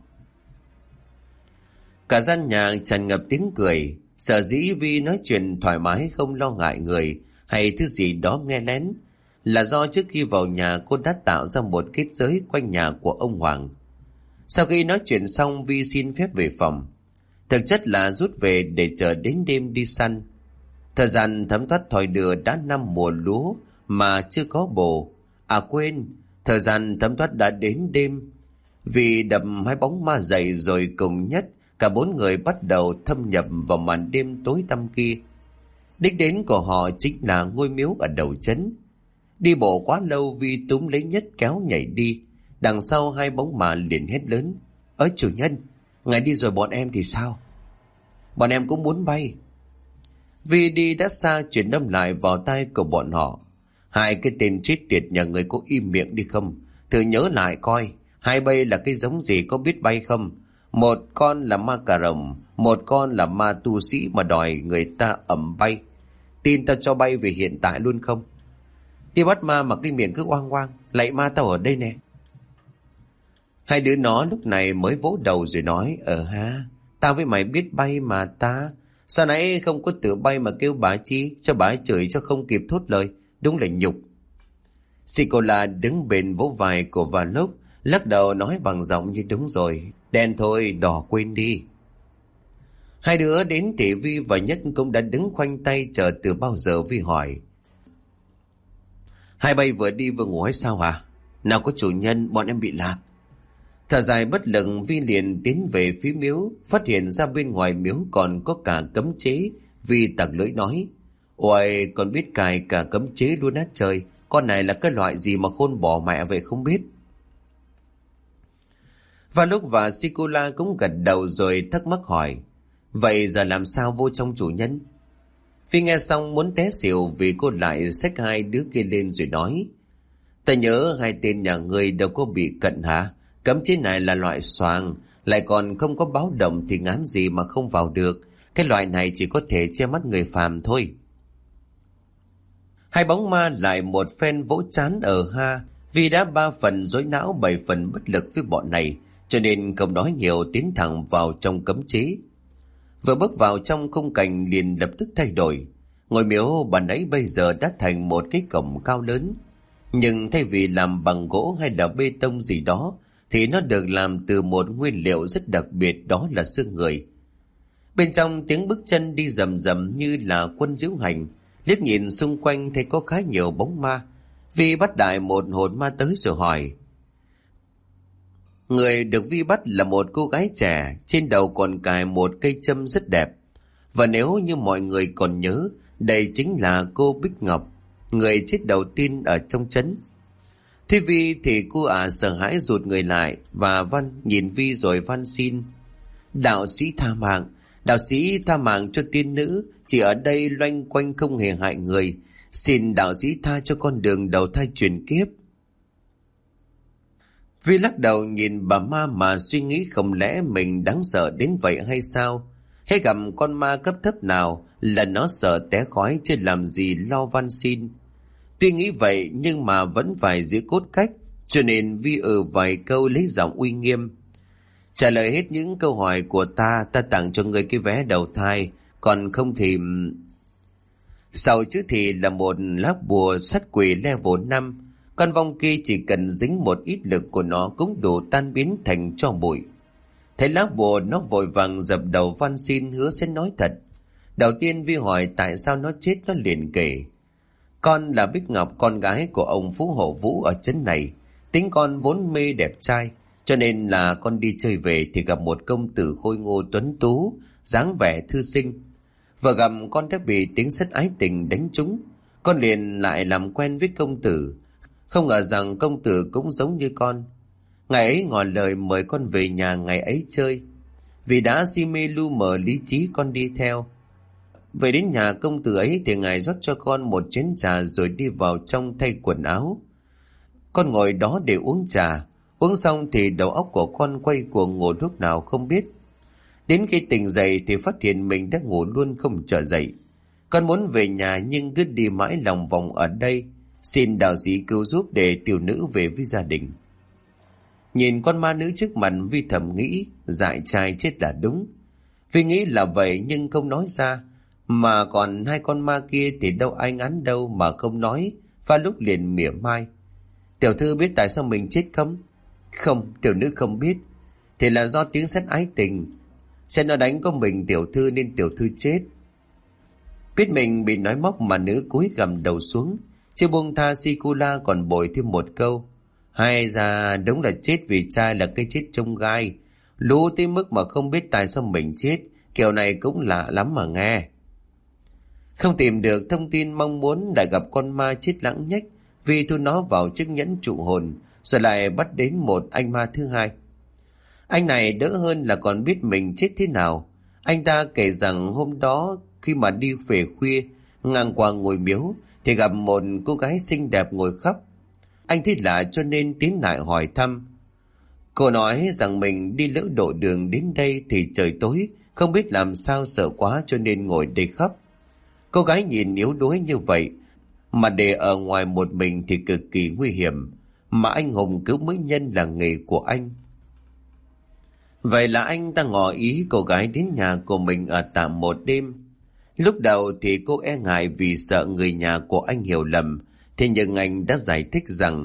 Speaker 1: Cả gian nhà tràn ngập tiếng cười. Sở dĩ Vi nói chuyện thoải mái, không lo ngại người hay thứ gì đó nghe lén, là do trước khi vào nhà cô đã tạo ra một kết giới quanh nhà của ông Hoàng. Sau khi nói chuyện xong, Vi xin phép về phòng. Thực chất là rút về để chờ đến đêm đi săn. Thời gian thấm thoát thoi đưa đã năm mùa lúa mà chưa có bồ. À quên, thời gian thấm thoát đã đến đêm. Vì đập hai bóng ma dậy rồi cùng Nhất, cả bốn người bắt đầu thâm nhập vào màn đêm tối tăm kia. Đích đến của họ chính là ngôi miếu ở đầu trấn. Đi bộ quá lâu, Vi túm lấy Nhất kéo nhảy đi. Đằng sau hai bóng ma liền hét lớn: ơ chủ nhân, ngài đi rồi bọn em thì sao? Bọn em cũng muốn bay. Vi đi đã xa, chuyển đâm lại vào tai của bọn họ: hai cái tên chết tiệt nhà người có im miệng đi không? Thử nhớ lại coi, hai bay là cái giống gì, có biết bay không? Một con là ma cà rồng, một con là ma tu sĩ mà đòi người ta ẩm bay. Tin tao cho bay về hiện tại luôn không? Đi bắt ma mà cái miệng cứ oang oang: lạy ma, tao ở đây nè. Hai đứa nó lúc này mới vỗ đầu rồi nói: ha, tao với mày biết bay mà ta. Sao nãy không có tự bay mà kêu bà chi, cho bà chửi cho không kịp thốt lời, đúng là nhục. Sikola đứng bên vỗ vai của Valok, lắc đầu nói bằng giọng như đúng rồi, đen thôi, đỏ quên đi. Hai đứa đến thì Vi và Nhất cũng đã đứng khoanh tay chờ từ bao giờ. Vi hỏi: hai bay vừa đi vừa ngủ hay sao hả? Nào có chủ nhân, bọn em bị lạc. Thở dài bất lực, Vi liền tiến về phía miếu, phát hiện ra bên ngoài miếu còn có cả cấm chế. Vi tặc lưỡi nói: ôi, còn biết cài cả cấm chế luôn á trời, con này là cái loại gì mà khôn bỏ mẹ vậy không biết. Valok và Sikola cũng gật đầu rồi thắc mắc hỏi: vậy giờ làm sao vô trong chủ nhân? Vi nghe xong muốn té xỉu, vì cô lại xách hai đứa kia lên rồi nói: ta nhớ hai tên nhà ngươi đâu có bị cận hả? Cấm chế này là loại xoàng, lại còn không có báo động thì ngán gì mà không vào được. Cái loại này chỉ có thể che mắt người phàm thôi. Hai bóng ma lại một phen vỗ trán ở ha. Vì đã 3 phần rối não 7 phần bất lực với bọn này, cho nên không nói nhiều, tiến thẳng vào trong cấm chế. Vừa bước vào trong khung cảnh liền lập tức thay đổi. Ngôi miếu ban nãy bây giờ đã thành một cái cổng cao lớn, nhưng thay vì làm bằng gỗ hay là bê tông gì đó thì nó được làm từ một nguyên liệu rất đặc biệt, đó là xương người. Bên trong tiếng bước chân đi rầm rầm như là quân diễu hành. Liếc nhìn xung quanh thấy có khá nhiều bóng ma. Vi bắt đại một hồn ma tới rồi hỏi. Người được Vi bắt là một cô gái trẻ, trên đầu còn cài một cây châm rất đẹp. Và nếu như mọi người còn nhớ, đây chính là cô Bích Ngọc, người chết đầu tiên ở trong trấn. Thế Vi thì cô sợ hãi rụt người lại và nhìn Vi rồi van xin. Đạo sĩ tha mạng, đạo sĩ tha mạng cho tiên nữ, chỉ ở đây loanh quanh không hề hại người. Xin đạo sĩ tha cho con đường đầu thai truyền kiếp. Vi lắc đầu nhìn bà ma mà suy nghĩ không lẽ mình đáng sợ đến vậy hay sao? Hay gặp con ma cấp thấp nào là nó sợ té khói chứ làm gì lo van xin. Tuy nghĩ vậy nhưng mà vẫn phải giữ cốt cách, cho nên Vi vài câu lấy giọng uy nghiêm. Trả lời hết những câu hỏi của ta tặng cho người cái vé đầu thai, còn không thì... Sau chữ thì là một lá bùa sát quỷ level 5. Con vong kia chỉ cần dính một ít lực của nó cũng đủ tan biến thành tro bụi. Thấy lá bùa nó vội vàng dập đầu van xin hứa sẽ nói thật. Đầu tiên Vi hỏi tại sao nó chết, nó liền kể. Con là Bích Ngọc, con gái của ông Phú Hộ Vũ ở trấn này. Tính con vốn mê đẹp trai, cho nên là con đi chơi về thì gặp một công tử khôi ngô tuấn tú, dáng vẻ thư sinh. Vừa gặp con đã bị tiếng sét ái tình đánh trúng. Con liền lại làm quen với công tử. Không ngờ rằng công tử cũng giống như con. Ngày ấy ngỏ lời mời con về nhà ngày ấy chơi. Vì đã si mê lu mờ lý trí con đi theo. Về đến nhà công tử ấy thì ngài rót cho con một chén trà rồi đi vào trong thay quần áo. Con ngồi đó để uống trà. Uống xong thì đầu óc của con quay cuồng ngủ lúc nào không biết. Đến khi tỉnh dậy thì phát hiện mình đã ngủ luôn không trở dậy. Con muốn về nhà nhưng cứ đi mãi lòng vòng ở đây. Xin đạo sĩ cứu giúp để tiểu nữ về với gia đình. Nhìn con ma nữ trước mặt Vi thầm nghĩ dại trai chết là đúng. Vi nghĩ là vậy nhưng không nói ra. Mà còn hai con ma kia thì đâu ai ngán đâu mà không nói. Và lúc liền mỉa mai. Tiểu thư biết tại sao mình chết không? Không, tiểu nữ không biết. Thì là do tiếng sét ái tình. Sẽ nó đánh có mình tiểu thư nên tiểu thư chết. Biết mình bị nói móc mà nữ cúi gằm đầu xuống. Chưa buông tha Sikula còn bồi thêm một câu. Hay ra đúng là chết vì trai là cái chết trông gai. Lú tới mức mà không biết tại sao mình chết. Kiểu này cũng lạ lắm mà nghe. Không tìm được thông tin mong muốn lại gặp con ma chết lãng nhách. Vi thu nó vào chiếc nhẫn trụ hồn. Rồi lại bắt đến một anh ma thứ hai. Anh này đỡ hơn là còn biết mình chết thế nào. Anh ta kể rằng hôm đó khi mà đi về khuya ngang qua ngôi miếu thì gặp một cô gái xinh đẹp ngồi khóc. Anh thấy lạ cho nên tiến lại hỏi thăm. Cô nói rằng mình đi lỡ độ đường đến đây thì trời tối, không biết làm sao, sợ quá cho nên ngồi đây khóc. Cô gái nhìn yếu đuối như vậy mà để ở ngoài một mình thì cực kỳ nguy hiểm, mà anh hùng cứu mỹ nhân là nghề của anh. Vậy là anh ta ngỏ ý cô gái đến nhà của mình ở tạm một đêm. Lúc đầu thì cô e ngại vì sợ người nhà của anh hiểu lầm. Thế nhưng anh đã giải thích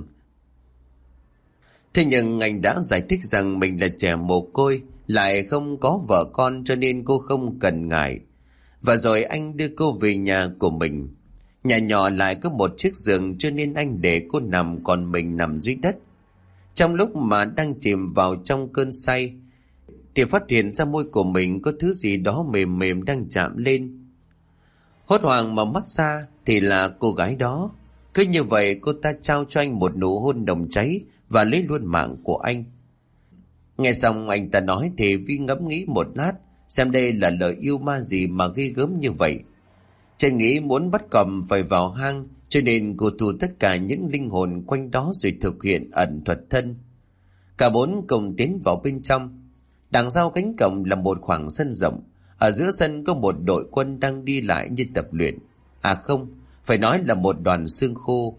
Speaker 1: rằng mình là trẻ mồ côi, lại không có vợ con cho nên cô không cần ngại. Và rồi anh đưa cô về nhà của mình. Nhà nhỏ lại có một chiếc giường cho nên anh để cô nằm còn mình nằm dưới đất. Trong lúc mà đang chìm vào trong cơn say thì phát hiện ra môi của mình có thứ gì đó mềm mềm đang chạm lên. Hốt hoảng mở mắt ra thì là cô gái đó. Cứ như vậy cô ta trao cho anh một nụ hôn nồng cháy và lấy luôn mạng của anh. Nghe xong anh ta nói thì Vi ngẫm nghĩ một lát, xem đây là lời yêu ma gì mà ghê gớm như vậy. Chẳng nghĩ muốn bắt còm phải vào hang, cho nên cô thu tất cả những linh hồn quanh đó rồi thực hiện ẩn thuật thân. Cả bốn cùng tiến vào bên trong. Đằng sau cánh cổng là một khoảng sân rộng. Ở giữa sân có một đội quân đang đi lại như tập luyện. À không, phải nói là một đoàn xương khô.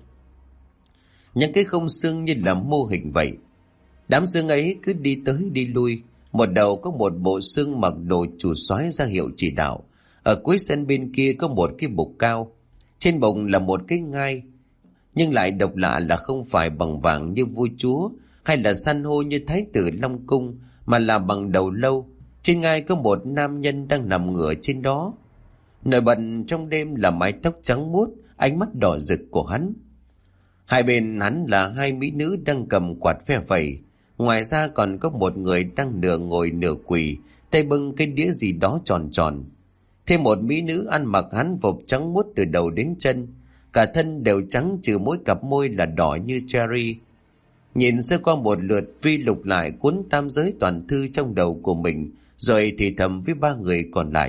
Speaker 1: Những cái khung xương như là mô hình vậy. Đám xương ấy cứ đi tới đi lui, Một đầu có một bộ xương mặc đồ chủ soái ra hiệu chỉ đạo. Ở cuối sân bên kia có một cái bục cao. Trên bục là một cái ngai, nhưng lại độc lạ là không phải bằng vàng như vua chúa hay là san hô như thái tử Long Cung, mà là bằng đầu lâu. Trên ngai có một nam nhân đang nằm ngửa trên đó. Nổi bật trong đêm là mái tóc trắng muốt, ánh mắt đỏ rực của hắn. Hai bên hắn là hai mỹ nữ đang cầm quạt phe phẩy. Ngoài ra còn có một người đang nửa ngồi nửa quỳ, tay bưng cái đĩa gì đó tròn tròn. Thêm một mỹ nữ ăn mặc hắn phục trắng muốt từ đầu đến chân, cả thân đều trắng trừ mỗi cặp môi là đỏ như cherry. Nhìn sơ qua một lượt, Vi lục lại cuốn tam giới toàn thư trong đầu của mình, rồi thì thầm với ba người còn lại.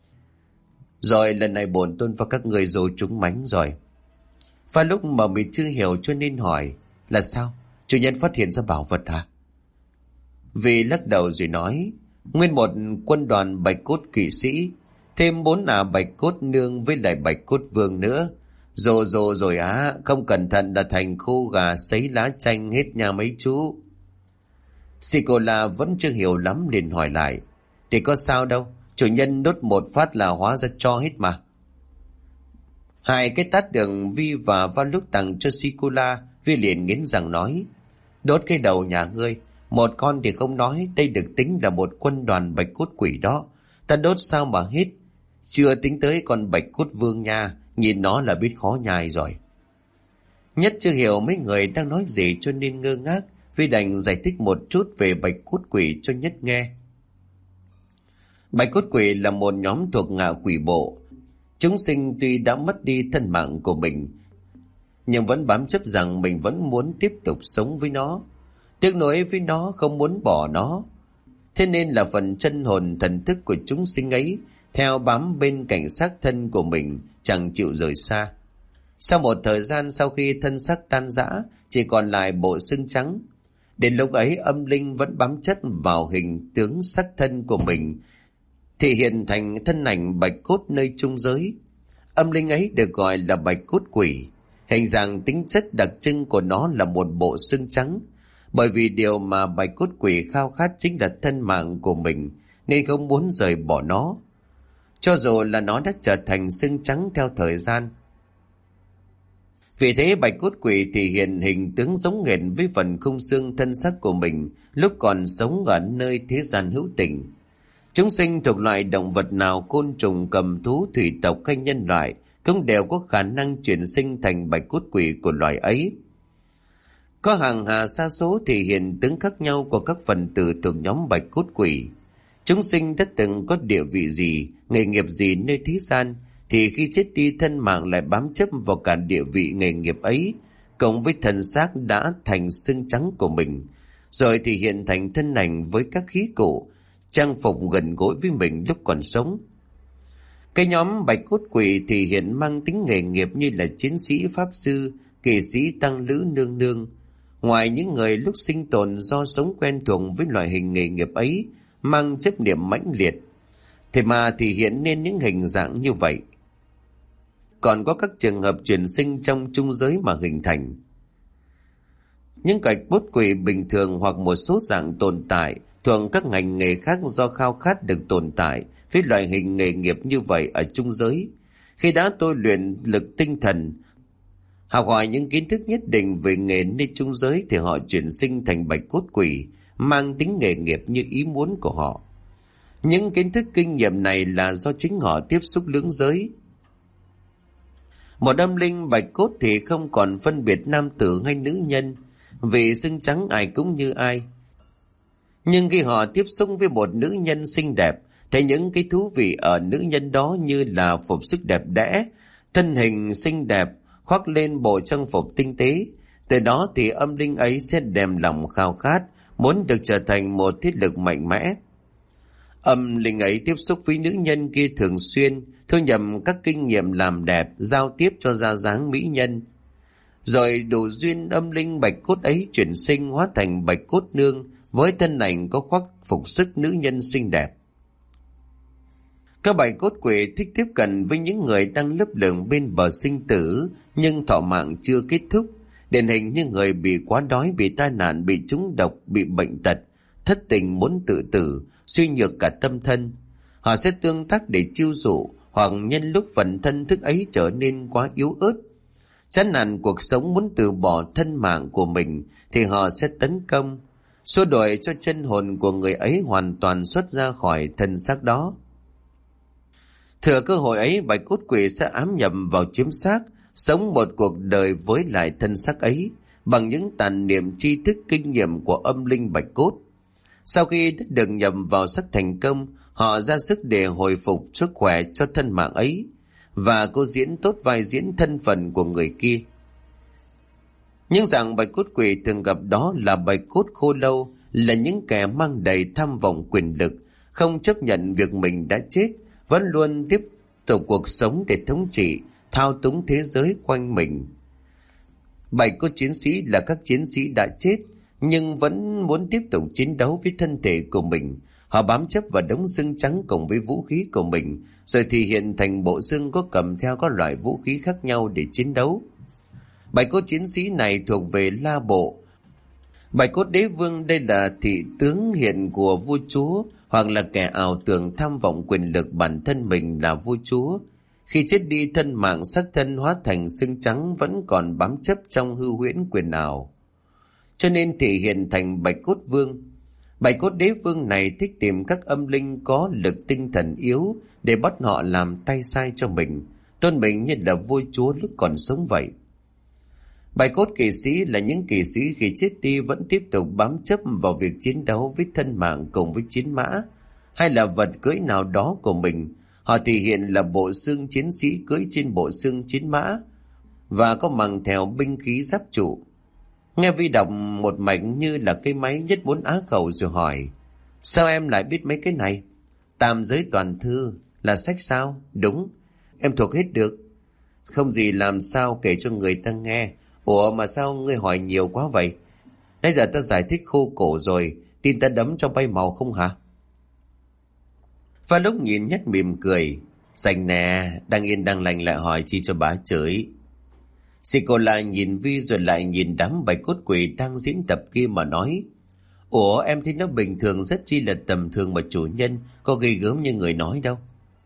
Speaker 1: Rồi lần này bổn tôn và các người rồi trúng mánh rồi. Và lúc mà mình chưa hiểu cho nên hỏi là sao? Chủ nhân phát hiện ra bảo vật hả? Vi lắc đầu rồi nói, nguyên một quân đoàn bạch cốt kỵ sĩ, thêm 4 bạch cốt nương với lại bạch cốt vương nữa. Rồi á, không cẩn thận là thành khô gà sấy lá chanh hết nhà mấy chú. Sikola vẫn chưa hiểu lắm liền hỏi lại, thì có sao đâu, chủ nhân đốt một phát là hóa ra cho hết mà. Hai cái tát đường Vi và Van lúc tặng cho Sikola, Vi liền nghiến răng nói, đốt cái đầu nhà ngươi, một con thì không nói, đây được tính là một quân đoàn bạch cốt quỷ đó, ta đốt sao mà hết. Chưa tính tới con bạch cốt vương nha, nhìn nó là biết khó nhai rồi. Nhất chưa hiểu mấy người đang nói gì cho nên ngơ ngác, Vi đành giải thích một chút về bạch cốt quỷ cho Nhất nghe. Bạch cốt quỷ là một nhóm thuộc ngạ quỷ bộ. Chúng sinh tuy đã mất đi thân mạng của mình, nhưng vẫn bám chấp rằng mình vẫn muốn tiếp tục sống với nó, tiếc nuối với nó, không muốn bỏ nó. Thế nên là phần chân hồn thần thức của chúng sinh ấy theo bám bên cạnh xác thân của mình, chẳng chịu rời xa. Sau một thời gian, sau khi thân xác tan rã, chỉ còn lại bộ xương trắng. Đến lúc ấy âm linh vẫn bám chất vào hình tướng xác thân của mình, thì hiện thành thân ảnh bạch cốt nơi trung giới. Âm linh ấy được gọi là bạch cốt quỷ. Hình dạng tính chất đặc trưng của nó là một bộ xương trắng, bởi vì điều mà bạch cốt quỷ khao khát chính là thân mạng của mình, nên không muốn rời bỏ nó, cho dù là nó đã trở thành xương trắng theo thời gian. Vì thế bạch cốt quỷ thì hiện hình tướng giống nghệt với phần khung xương thân xác của mình lúc còn sống ở nơi thế gian hữu tình. Chúng sinh thuộc loại động vật nào, côn trùng, cầm thú, thủy tộc hay nhân loại, cũng đều có khả năng chuyển sinh thành bạch cốt quỷ của loài ấy. Có hàng hà sa số thể hiện tướng khác nhau của các phần tử thuộc nhóm bạch cốt quỷ. Chúng sinh đã từng có địa vị gì, nghề nghiệp gì nơi thế gian, thì khi chết đi thân mạng lại bám chấp vào cả địa vị nghề nghiệp ấy, cộng với thân xác đã thành xương trắng của mình, rồi thì hiện thành thân ảnh với các khí cụ, trang phục gần gũi với mình lúc còn sống. Cái nhóm bạch cốt quỷ thì hiện mang tính nghề nghiệp như là chiến sĩ, pháp sư, kỵ sĩ, tăng lữ, nương nương. Ngoài những người lúc sinh tồn do sống quen thuộc với loại hình nghề nghiệp ấy, mang chấp niệm mãnh liệt, thế mà thì hiện nên những hình dạng như vậy. Còn có các trường hợp chuyển sinh trong trung giới mà hình thành. Những bạch cốt quỷ bình thường hoặc một số dạng tồn tại thường các ngành nghề khác do khao khát được tồn tại với loại hình nghề nghiệp như vậy ở trung giới. Khi đã tôi luyện lực tinh thần, học hỏi những kiến thức nhất định về nghề nơi trung giới, thì họ chuyển sinh thành bạch cốt quỷ, mang tính nghề nghiệp như ý muốn của họ. Những kiến thức kinh nghiệm này là do chính họ tiếp xúc lưỡng giới. Một âm linh bạch cốt thì không còn phân biệt nam tử hay nữ nhân, vì xương trắng ai cũng như ai. Nhưng khi họ tiếp xúc với một nữ nhân xinh đẹp, thấy những cái thú vị ở nữ nhân đó như là phục sức đẹp đẽ, thân hình xinh đẹp, khoác lên bộ trang phục tinh tế. Từ đó thì âm linh ấy sẽ đem lòng khao khát, muốn được trở thành một thiết lực mạnh mẽ. Âm linh ấy tiếp xúc với nữ nhân kia thường xuyên, thu nhập các kinh nghiệm làm đẹp, giao tiếp cho ra dáng mỹ nhân. Rồi đủ duyên, âm linh bạch cốt ấy chuyển sinh hóa thành bạch cốt nương, với thân ảnh có khoác phục sức nữ nhân xinh đẹp. Các bạch cốt quỷ thích tiếp cận với những người đang lấp lửng bên bờ sinh tử, nhưng thọ mạng chưa kết thúc. Điển hình như người bị quá đói, bị tai nạn, bị trúng độc, bị bệnh tật, thất tình muốn tự tử, suy nhược cả tâm thân. Họ sẽ tương tác để chiêu dụ, hoặc nhân lúc phần thân thức ấy trở nên quá yếu ớt, chán nản cuộc sống muốn từ bỏ thân mạng của mình, thì họ sẽ tấn công, xua đuổi cho chân hồn của người ấy hoàn toàn xuất ra khỏi thân xác đó. Thừa cơ hội ấy, bạch cốt quỷ sẽ ám nhầm vào chiếm xác, sống một cuộc đời với lại thân xác ấy bằng những tàn niệm tri thức kinh nghiệm của âm linh bạch cốt. Sau khi đã được nhầm vào xác thành công, họ ra sức để hồi phục sức khỏe cho thân mạng ấy, và cô diễn tốt vai diễn thân phận của người kia. Nhưng rằng bạch cốt quỷ thường gặp đó là bạch cốt khô lâu, là những kẻ mang đầy tham vọng quyền lực, không chấp nhận việc mình đã chết, vẫn luôn tiếp tục cuộc sống để thống trị, thao túng thế giới quanh mình. Bạch cốt chiến sĩ là các chiến sĩ đã chết, nhưng vẫn muốn tiếp tục chiến đấu với thân thể của mình. Họ bám chấp vào đống xương trắng cùng với vũ khí của mình, rồi thì hiện thành bộ xương có cầm theo các loại vũ khí khác nhau để chiến đấu. Bạch cốt chiến sĩ này thuộc về La Bộ. Bạch cốt đế vương đây là thị tướng hiện của vua chúa, hoặc là kẻ ảo tưởng tham vọng quyền lực bản thân mình là vua chúa. Khi chết đi, thân mạng xác thân hóa thành xương trắng vẫn còn bám chấp trong hư huyễn quyền ảo, cho nên thể hiện thành bạch cốt vương. Bạch cốt đế vương này thích tìm các âm linh có lực tinh thần yếu để bắt họ làm tay sai cho mình, tôn mình như là vua chúa lúc còn sống vậy. Bạch cốt kỵ sĩ là những kỵ sĩ khi chết đi vẫn tiếp tục bám chấp vào việc chiến đấu với thân mạng cùng với chiến mã hay là vật cưỡi nào đó của mình. Họ thể hiện là bộ xương chiến sĩ cưỡi trên bộ xương chiến mã và có mang theo binh khí giáp trụ. Nghe Vi đọc một mạch như là cái máy nhất muốn á khẩu rồi hỏi: sao em lại biết mấy cái này? Tam giới toàn thư là sách sao? Đúng, em thuộc hết được. Không gì làm sao kể cho người ta nghe. Ủa mà sao ngươi hỏi nhiều quá vậy? Nãy giờ ta giải thích khô cổ rồi, tin ta đấm cho bay màu không hả? Pha lúc nhìn Nhất mỉm cười: Sành nè, đang yên đang lành lại hỏi chi cho bá chửi. Sikola nhìn Vi rồi lại nhìn đám bạch cốt quỷ đang diễn tập kia mà nói: ủa, em thấy nó bình thường, rất chi là tầm thường mà chủ nhân, có ghê gớm như người nói đâu.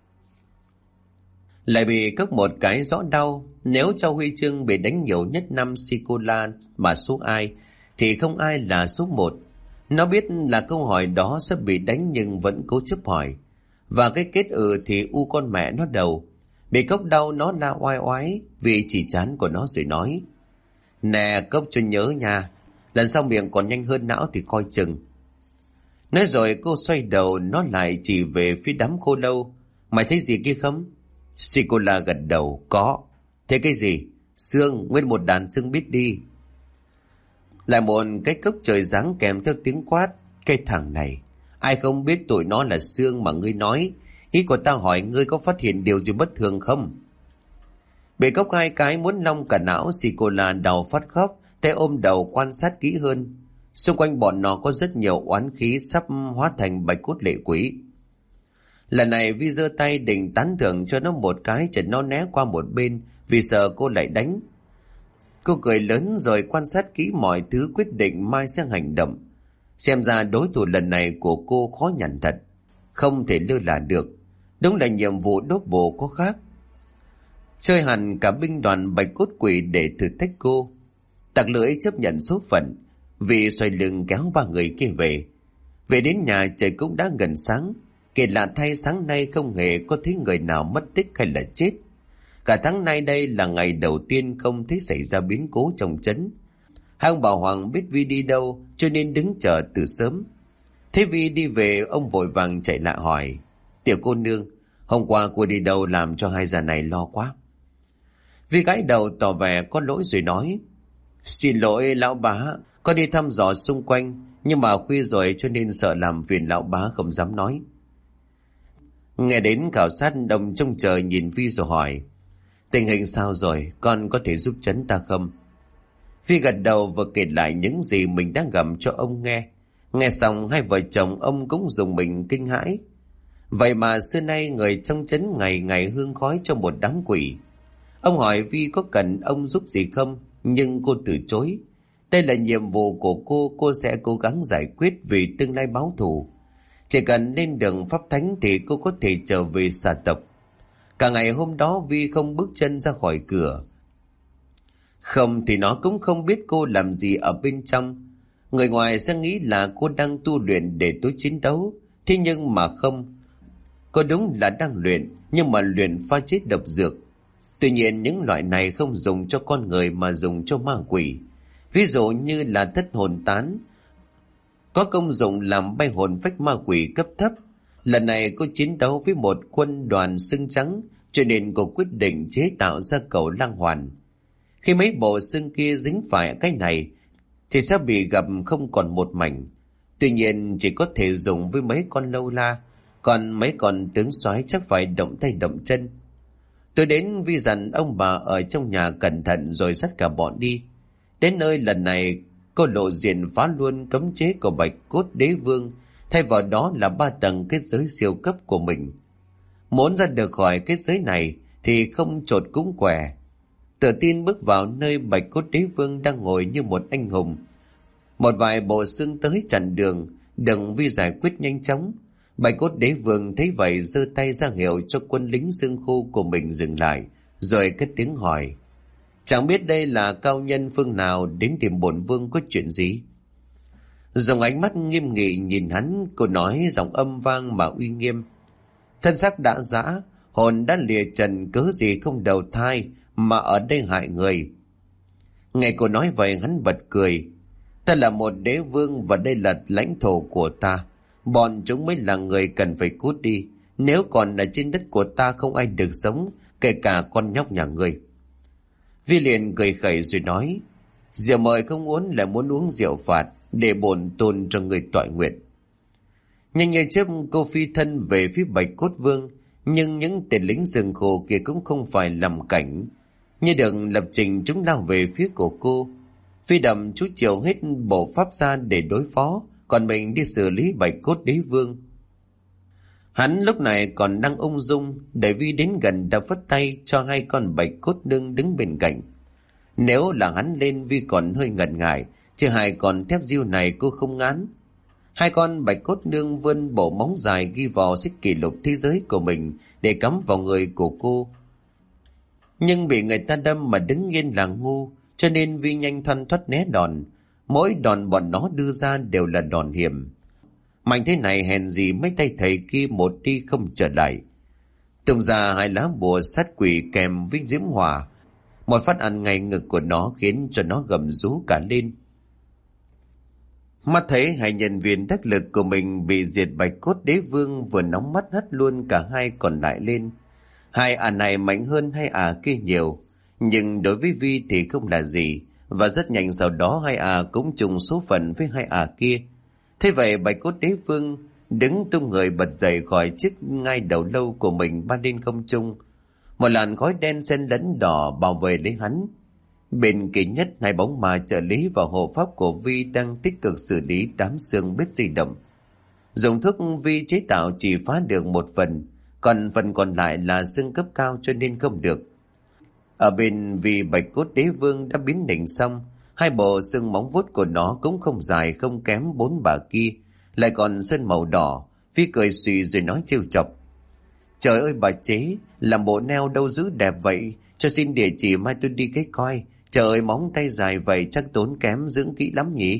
Speaker 1: Lại bị cốc một cái rõ đau. Nếu cho huy chương bị đánh nhiều nhất năm Sikola mà số ai, thì không ai là số một. Nó biết là câu hỏi đó sẽ bị đánh nhưng vẫn cố chấp hỏi. Và cái kết thì u con mẹ nó đầu. Bị cốc đau nó la oai oái vì chỉ chán của nó rồi nói: nè cốc, cho nhớ nha, lần sau miệng còn nhanh hơn não thì coi chừng. Nói rồi cô xoay đầu nó lại chỉ về phía đám khô lâu: mày thấy gì kia không? Sikola gật đầu: có. Thế cái gì? Xương, nguyên một đàn xương biết đi. Lại một cái cốc trời giáng kèm theo tiếng quát: cái thằng này, ai không biết tụi nó là xương mà ngươi nói? Ý của ta hỏi ngươi có phát hiện điều gì bất thường không? Bị cốc hai cái muốn long cả não. Sikola đau phát khóc, tay ôm đầu quan sát kỹ hơn. Xung quanh bọn nó có rất nhiều oán khí sắp hóa thành bạch cốt lệ quỷ. Lần này Vi giơ tay định tán thưởng cho nó một cái, chợt nó né qua một bên vì sợ cô lại đánh. Cô cười lớn rồi quan sát kỹ mọi thứ, quyết định mai sẽ hành động. Xem ra đối thủ lần này của cô khó nhằn thật, không thể lơ là được. Đúng là nhiệm vụ đốt bộ có khác. Chơi hẳn cả binh đoàn bạch cốt quỷ để thử thách cô. Tặc lưỡi chấp nhận số phận, vì xoay lưng kéo ba người kia về. Về đến nhà trời cũng đã gần sáng. Kể lạ thay, sáng nay không hề có thấy người nào mất tích hay là chết. Cả tháng nay đây là ngày đầu tiên không thấy xảy ra biến cố trong trấn. Hai ông bà Hoàng biết Vi đi đâu cho nên đứng chờ từ sớm. Thế Vi đi về, ông vội vàng chạy lại hỏi: tiểu cô nương, hôm qua cô đi đâu làm cho hai già này lo quá? Vi gãi đầu tỏ vẻ có lỗi rồi nói: xin lỗi lão bá, con đi thăm dò xung quanh, nhưng mà khuya rồi cho nên sợ làm phiền lão bá không dám nói. Nghe đến khảo sát, đồng trông chờ nhìn Vi rồi hỏi: tình hình sao rồi, con có thể giúp trấn ta không? Vi gật đầu và kể lại những gì mình đã gặp cho ông nghe. Nghe xong hai vợ chồng ông cũng dùng mình kinh hãi. Vậy mà xưa nay người trong trấn ngày ngày hương khói cho một đám quỷ. Ông hỏi Vi có cần ông giúp gì không, nhưng cô từ chối. Đây là nhiệm vụ của cô sẽ cố gắng giải quyết vì tương lai báo thù. Chỉ cần lên đường pháp thánh thì cô có thể trở về xà tộc. Cả ngày hôm đó Vi không bước chân ra khỏi cửa. Không thì nó cũng không biết cô làm gì ở bên trong. Người ngoài sẽ nghĩ là cô đang tu luyện để tối chiến đấu. Thế nhưng mà không. Cô đúng là đang luyện, nhưng mà luyện pha chế độc dược. Tuy nhiên những loại này không dùng cho con người mà dùng cho ma quỷ. Ví dụ như là thất hồn tán, có công dụng làm bay hồn phách ma quỷ cấp thấp. Lần này cô chiến đấu với một quân đoàn xương trắng, cho nên cô quyết định chế tạo ra cầu lang hoàn. Khi mấy bộ xương kia dính phải cái này thì sẽ bị gặm không còn một mảnh. Tuy nhiên chỉ có thể dùng với mấy con lâu la, còn mấy con tướng soái chắc phải động tay động chân. Tôi đến Vi dặn ông bà ở trong nhà cẩn thận rồi dắt cả bọn đi. Đến nơi lần này cô lộ diện phá luôn cấm chế của Bạch Cốt Đế Vương, thay vào đó là 3 tầng kết giới siêu cấp của mình. Muốn ra được khỏi kết giới này thì không chột cũng què. Tự tin bước vào nơi Bạch Cốt Đế Vương đang ngồi như một anh hùng. Một vài bộ xương tới chặn đường, đừng Vi giải quyết nhanh chóng. Bạch Cốt Đế Vương thấy vậy giơ tay ra hiệu cho quân lính xương khô của mình dừng lại, rồi cất tiếng hỏi: chẳng biết đây là cao nhân phương nào đến tìm bổn vương có chuyện gì? Dùng ánh mắt nghiêm nghị nhìn hắn, cô nói giọng âm vang mà uy nghiêm: thân xác đã giã, hồn đã lìa trần, cớ gì không đầu thai mà ở đây hại người. Nghe cô nói vậy hắn bật cười: ta là một đế vương và đây là lãnh thổ của ta. Bọn chúng mới là người cần phải cút đi. Nếu còn ở trên đất của ta không ai được sống, kể cả con nhóc nhà ngươi. Vi liền cười khẩy rồi nói: rượu mời không uống lại muốn uống rượu phạt, để bổn tôn cho người toại nguyện. Nhanh như chớp cô phi thân về phía Bạch Cốt Vương, nhưng những tên lính rừng khô kia cũng không phải làm cảnh. Như đường lập trình chúng lao về phía của cô. Phi đầm chú chiều hết bộ pháp ra để đối phó, còn mình đi xử lý Bạch Cốt Đế Vương. Hắn lúc này còn đang ung dung, để Vi đến gần đã phất tay cho 2 con Bạch Cốt Nương đứng bên cạnh. Nếu là hắn lên Vi còn hơi ngần ngại, chứ 2 con thép diêu này cô không ngán. 2 con Bạch Cốt Nương vươn bộ móng dài ghi vào sách kỷ lục thế giới của mình để cắm vào người của cô. Nhưng bị người ta đâm mà đứng yên là ngu, cho nên Vi nhanh thoăn thoắt né đòn. Mỗi đòn bọn nó đưa ra đều là đòn hiểm. Mạnh thế này hèn gì mấy tay thầy kia một đi không trở lại. Tung ra 2 lá bùa sát quỷ kèm với diễm hỏa. Một phát ăn ngay ngực của nó khiến cho nó gầm rú cả lên. Mắt thấy 2 nhân viên đắc lực của mình bị diệt, Bạch Cốt Đế Vương vừa nóng mắt hất luôn cả 2 còn lại lên. 2 ả này mạnh hơn 2 ả kia nhiều, nhưng đối với Vi thì không là gì. Và rất nhanh sau đó 2 ả cũng trùng số phận với 2 ả kia. Thế vậy Bạch Cốt Đế Vương đứng tung người bật dậy khỏi chiếc ngai đầu lâu của mình bay lên không trung. Một làn khói đen xen lẫn đỏ bảo vệ lấy hắn. Bên kia nhất 2 bóng ma trợ lý và hộ pháp của Vi đang tích cực xử lý đám xương biết di động. Dùng thuốc Vi chế tạo chỉ phá được 1 phần, còn phần còn lại là xương cấp cao cho nên không được. Ở bên vì Bạch Cốt Đế Vương đã biến định xong, 2 bộ xương móng vuốt của nó cũng không dài không kém 4 bà kia, lại còn sơn màu đỏ. Vi cười xùy rồi nói trêu chọc: trời ơi bà chế, làm bộ neo đâu giữ đẹp vậy, cho xin địa chỉ mai tôi đi cái coi. Trời ơi móng tay dài vậy chắc tốn kém dưỡng kỹ lắm nhỉ.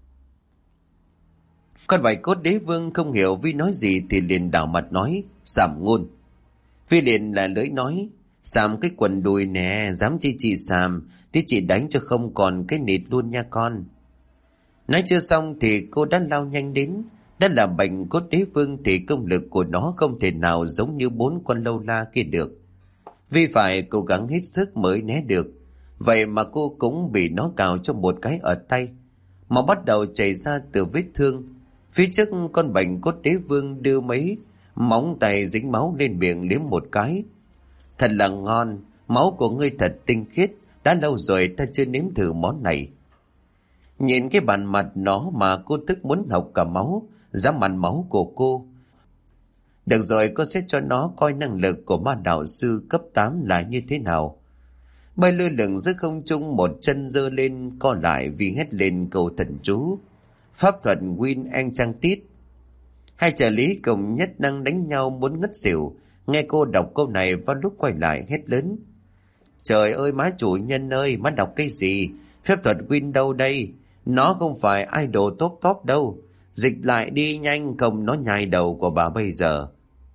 Speaker 1: Con Bạch Cốt Đế Vương không hiểu Vi nói gì thì liền đảo mặt nói: sàm ngôn. Vi liền là lưỡi nói: sàm cái quần đùi nè, dám chi chị sàm thì chị đánh cho không còn cái nịt luôn nha con. Nói chưa xong thì cô đã lao nhanh đến. Đã là Bạch Cốt Đế Vương thì công lực của nó không thể nào giống như 4 con lâu la kia được. Vi phải cố gắng hết sức mới né được. Vậy mà cô cũng bị nó cào cho một cái ở tay. Máu bắt đầu chảy ra từ vết thương. Phía trước con Bạch Cốt Đế Vương đưa mấy móng tay dính máu lên miệng liếm một cái. Thật là ngon, máu của ngươi thật tinh khiết, đã lâu rồi ta chưa nếm thử món này. Nhìn cái bàn mặt nó mà cô tức muốn học cả máu, dám ăn máu của cô. Được rồi, cô sẽ cho nó coi năng lực của ma đạo sư cấp 8 là như thế nào. bay lơ lửng giữa không trung, một chân giơ lên co lại vì hét lên câu thần chú. Pháp thuật Win Enchanted. Hai trợ lý cùng nhất đang đánh nhau muốn ngất xỉu, nghe cô đọc câu này vào lúc quay lại hét lớn: Trời ơi má chủ nhân ơi, má đọc cái gì? Phép thuật Win đâu đây? Nó không phải idol top top đâu. Dịch lại đi nhanh, không nó nhai đầu của bà bây giờ.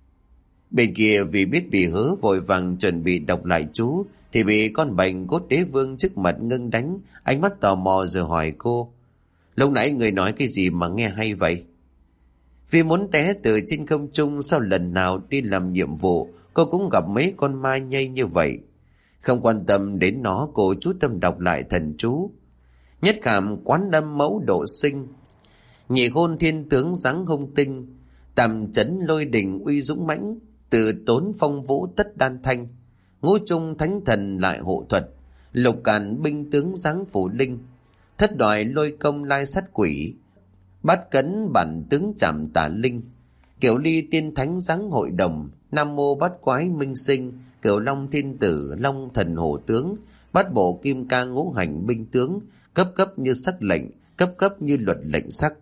Speaker 1: Bên kia vì biết bị hớ vội vàng chuẩn bị đọc lại chú, thì bị con bệnh cốt đế vương trước mặt ngưng đánh, ánh mắt tò mò rồi hỏi cô: Lúc nãy người nói cái gì mà nghe hay vậy? Vì muốn té từ trên không trung, sau lần nào đi làm nhiệm vụ cô cũng gặp mấy con ma nhây như vậy. Không quan tâm đến nó, cô chú tâm đọc lại thần chú. Nhất cảm quán đâm mẫu độ sinh, nhị khôn thiên tướng dáng hung tinh, tầm chấn lôi đình uy dũng mãnh, từ tốn phong vũ tất đan thanh, ngũ trung thánh thần lại hộ thuật, lục càn binh tướng dáng phủ linh, thất đoại lôi công lai sát quỷ, bát cấn bản tướng chạm tả linh, kiểu ly tiên thánh dáng hội đồng, nam mô bát quái minh sinh, cửu long thiên tử long thần hổ tướng, bát bộ kim ca ngũ hành binh tướng, cấp cấp như sắc lệnh, cấp cấp như luật lệnh sắc.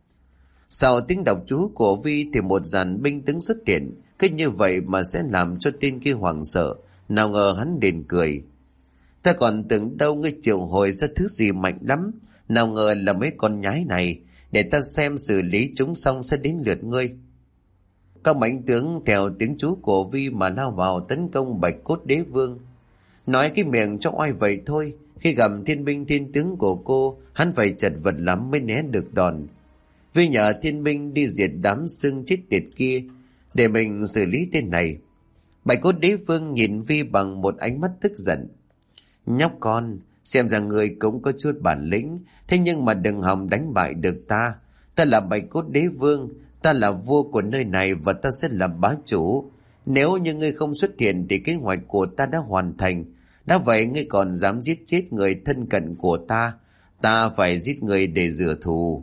Speaker 1: Sau tiếng đọc chú của Vi thì một dàn binh tướng xuất hiện, cứ như vậy mà sẽ làm cho tên kia hoảng sợ. Nào ngờ hắn đền cười: Ta còn tưởng đâu ngươi triệu hồi ra thứ gì mạnh lắm, nào ngờ là mấy con nhái này, để ta xem xử lý chúng xong sẽ đến lượt ngươi. Các mãnh tướng theo tiếng chú của Vi mà lao vào tấn công Bạch Cốt Đế Vương. Nói cái miệng cho oai vậy thôi, khi gặp thiên binh thiên tướng của cô, hắn phải chật vật lắm mới né được đòn. Vi nhờ thiên binh đi diệt đám xương chết tiệt kia, để mình xử lý tên này. Bạch Cốt Đế Vương nhìn Vi bằng một ánh mắt tức giận: Nhóc con, xem ra người cũng có chút bản lĩnh, thế nhưng mà đừng hòng đánh bại được ta. Ta là Bạch Cốt Đế Vương, ta là vua của nơi này và ta sẽ làm bá chủ. Nếu như ngươi không xuất hiện thì kế hoạch của ta đã hoàn thành. Đã vậy ngươi còn dám giết chết người thân cận của ta, ta phải giết người để rửa thù.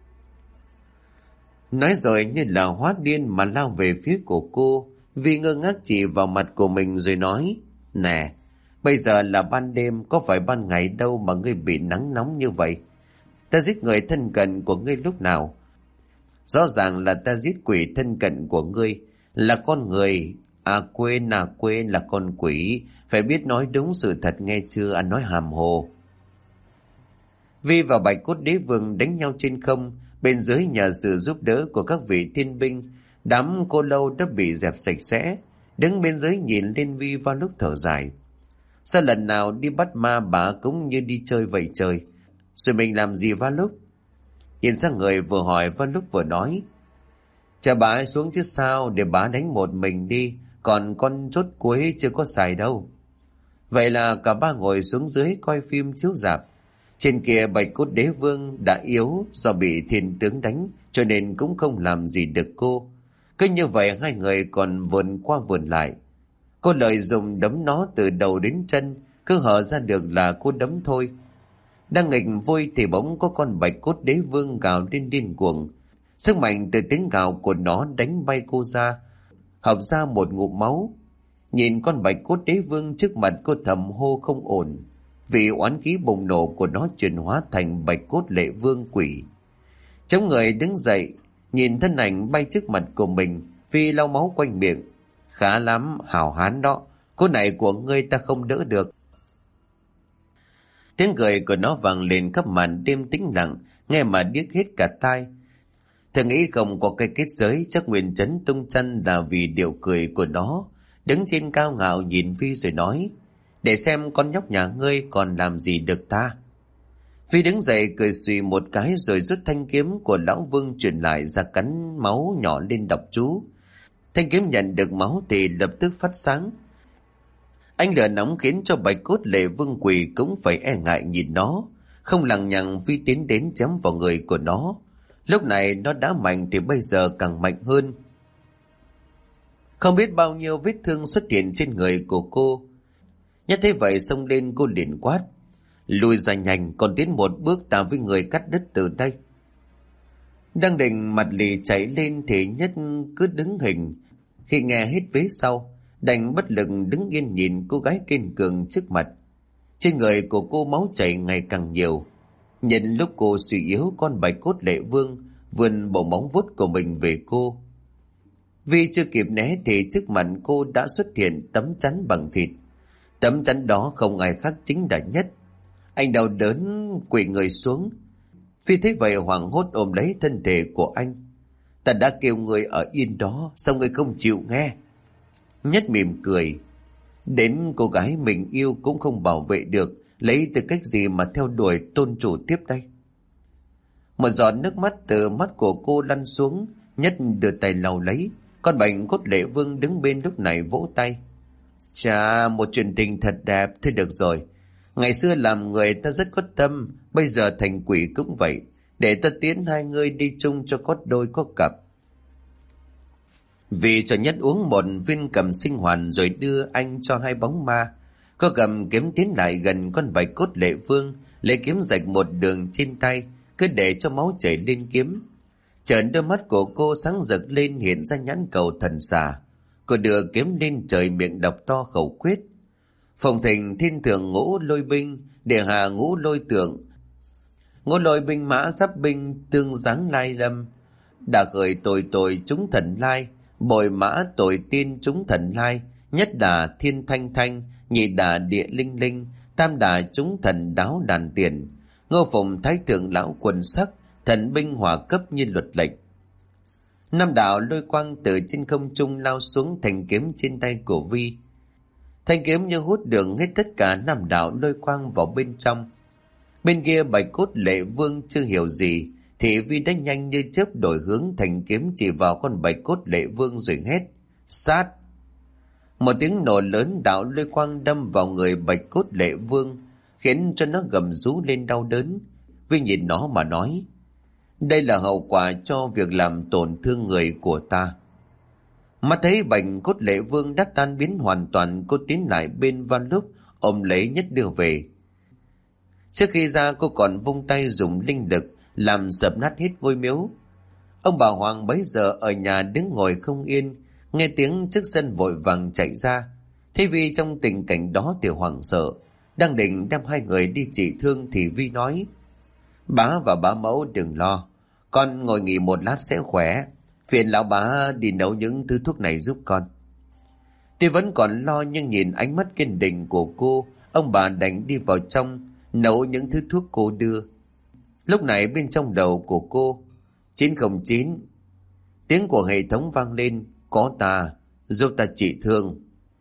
Speaker 1: Nói rồi như là hóa điên mà lao về phía của cô. Vi ngơ ngác chỉ vào mặt của mình rồi nói: Nè, bây giờ là ban đêm, có phải ban ngày đâu mà ngươi bị nắng nóng như vậy. Ta giết người thân cận của ngươi lúc nào? Rõ ràng là ta giết quỷ thân cận của ngươi, là con người. Quên là con quỷ. Phải biết nói đúng sự thật nghe chưa, nói hàm hồ. Vi và Bạch Cốt Đế Vương đánh nhau trên không, bên dưới nhờ sự giúp đỡ của các vị thiên binh, đám cô lâu đã bị dẹp sạch sẽ. Đứng bên dưới nhìn lên Vi vào lúc thở dài. Sao lần nào đi bắt ma bà cũng như đi chơi vậy trời? Rồi mình làm gì vào lúc? Nhìn sang người vừa hỏi vào lúc vừa nói: Chờ bà ấy xuống chứ sao, để bà đánh một mình đi, còn con chốt cuối chưa có xài đâu. Vậy là cả ba ngồi xuống dưới coi phim chiếu rạp. Trên kia Bạch Cốt Đế Vương đã yếu do bị thiên tướng đánh, cho nên cũng không làm gì được cô. Cứ như vậy hai người còn vườn qua vườn lại. Cô lợi dụng đấm nó từ đầu đến chân, cứ hở ra được là cô đấm thôi. Đang nghịch vui thì bỗng có con Bạch Cốt Đế Vương gào lên điên cuồng. Sức mạnh từ tiếng gào của nó đánh bay cô ra, học ra một ngụm máu. Nhìn con Bạch Cốt Đế Vương trước mặt, cô thầm hô không ổn, vì oán khí bùng nổ của nó chuyển hóa thành Bạch Cốt Lệ Vương quỷ. Chống người đứng dậy, nhìn thân ảnh bay trước mặt của mình, Phi lau máu quanh miệng: Khá lắm, hào hán đó, cô này của ngươi ta không đỡ được. Tiếng cười của nó vang lên khắp màn đêm tĩnh lặng, nghe mà điếc hết cả tai. Thử nghĩ không có cái kết giới, chắc Nguyên Chấn tung chân là vì điệu cười của nó. Đứng trên cao ngạo nhìn Vi rồi nói: Để xem con nhóc nhà ngươi còn làm gì được ta. Vi đứng dậy cười xùy một cái rồi rút thanh kiếm của lão Vương truyền lại ra, cắn máu nhỏ lên đọc chú. Thanh kiếm nhận được máu thì lập tức phát sáng. Ánh lửa nóng khiến cho Bạch Cốt Lệ Vương quỷ cũng phải e ngại nhìn nó. Không lằng nhằng Vi tiến đến chém vào người của nó. Lúc này nó đã mạnh thì bây giờ càng mạnh hơn. Không biết bao nhiêu vết thương xuất hiện trên người của cô. Nhất thế vậy xông lên cô liền quát: Lùi ra nhanh, còn tiến một bước ta với người cắt đứt từ đây. Đang định mặt lì chạy lên thì Nhất cứ đứng hình. Khi nghe hết vế sau, đành bất lực đứng yên nhìn cô gái kiên cường trước mặt. Trên người của cô máu chảy ngày càng nhiều. Nhân lúc cô suy yếu, con bạch cốt lệ vương vươn bộ móng vuốt của mình về cô. Vi chưa kịp né thì trước mặt cô đã xuất hiện tấm chắn bằng thịt. Tấm chắn đó không ai khác chính là Nhất. Anh đau đớn quỳ người xuống. Vi thấy vậy hoảng hốt ôm lấy thân thể của anh. Ta đã kêu người ở yên đó, sao người không chịu nghe? Nhất mỉm cười. Đến cô gái mình yêu cũng không bảo vệ được, lấy từ cách gì mà theo đuổi tôn chủ tiếp đây? Một giọt nước mắt từ mắt của cô lăn xuống. Nhất đưa tay lau lấy. Con bạch cốt lệ vương đứng bên lúc này vỗ tay. Chà, một chuyện tình thật đẹp. Thôi được rồi, ngày xưa làm người ta rất có tâm, bây giờ thành quỷ cũng vậy. Để ta tiến hai người đi chung cho có đôi có cặp. Vì cho Nhất uống một viên cầm sinh hoàn rồi đưa anh cho hai bóng ma. Cô cầm kiếm tiến lại gần con bạch cốt lệ vương, lấy kiếm rạch một đường trên tay, cứ để cho máu chảy lên kiếm. Chợt đôi mắt của cô sáng rực lên, hiện ra nhãn cầu thần xà. Cô đưa kiếm lên trời, miệng đọc to khẩu quyết. Phồng thình thiên thượng ngũ lôi binh, địa hạ ngũ lôi tượng. Ngũ lôi binh mã giáp binh, tương giáng lai lâm. Đã khởi tội chúng thần lai, bội mã tội tiên chúng thần lai. Nhất đà thiên thanh thanh, nhị đà địa linh linh, tam đà chúng thần đáo đàn tiền. Ngô phụng thái thượng lão quần sắc, thần binh hỏa cấp như luật lệnh. Năm đạo lôi quang từ trên không trung lao xuống thành kiếm trên tay của Vi. Thanh kiếm như hút đường hết tất cả năm đạo lôi quang vào bên trong. Bên kia bạch cốt lệ vương chưa hiểu gì, thì Vi đã nhanh như chớp đổi hướng, thành kiếm chỉ vào con bạch cốt lệ vương rồi hét: Sát! Một tiếng nổ lớn, đạo lôi quang đâm vào người bạch cốt lệ vương, khiến cho nó gầm rú lên đau đớn. Vi nhìn nó mà nói: Đây là hậu quả cho việc làm tổn thương người của ta. Mắt thấy bạch cốt lệ vương đã tan biến hoàn toàn, cô tiến lại bên Văn Lúc, ôm lấy Nhất đưa về. Trước khi ra, cô còn vung tay dùng linh lực làm dập nát hết ngôi miếu. Ông bà Hoàng bấy giờ ở nhà đứng ngồi không yên, nghe tiếng trước sân vội vàng chạy ra. Thế Vi trong tình cảnh đó thì hoảng sợ, đang định đem hai người đi trị thương thì Vi nói: Bá và bá mẫu đừng lo, con ngồi nghỉ một lát sẽ khỏe. Phiền lão bá đi nấu những thứ thuốc này giúp con. Tuy vẫn còn lo nhưng nhìn ánh mắt kiên định của cô, ông bà đành đi vào trong nấu những thứ thuốc cô đưa. Lúc này bên trong đầu của cô: 909. Tiếng của hệ thống vang lên: Có ta, giúp ta trị thương.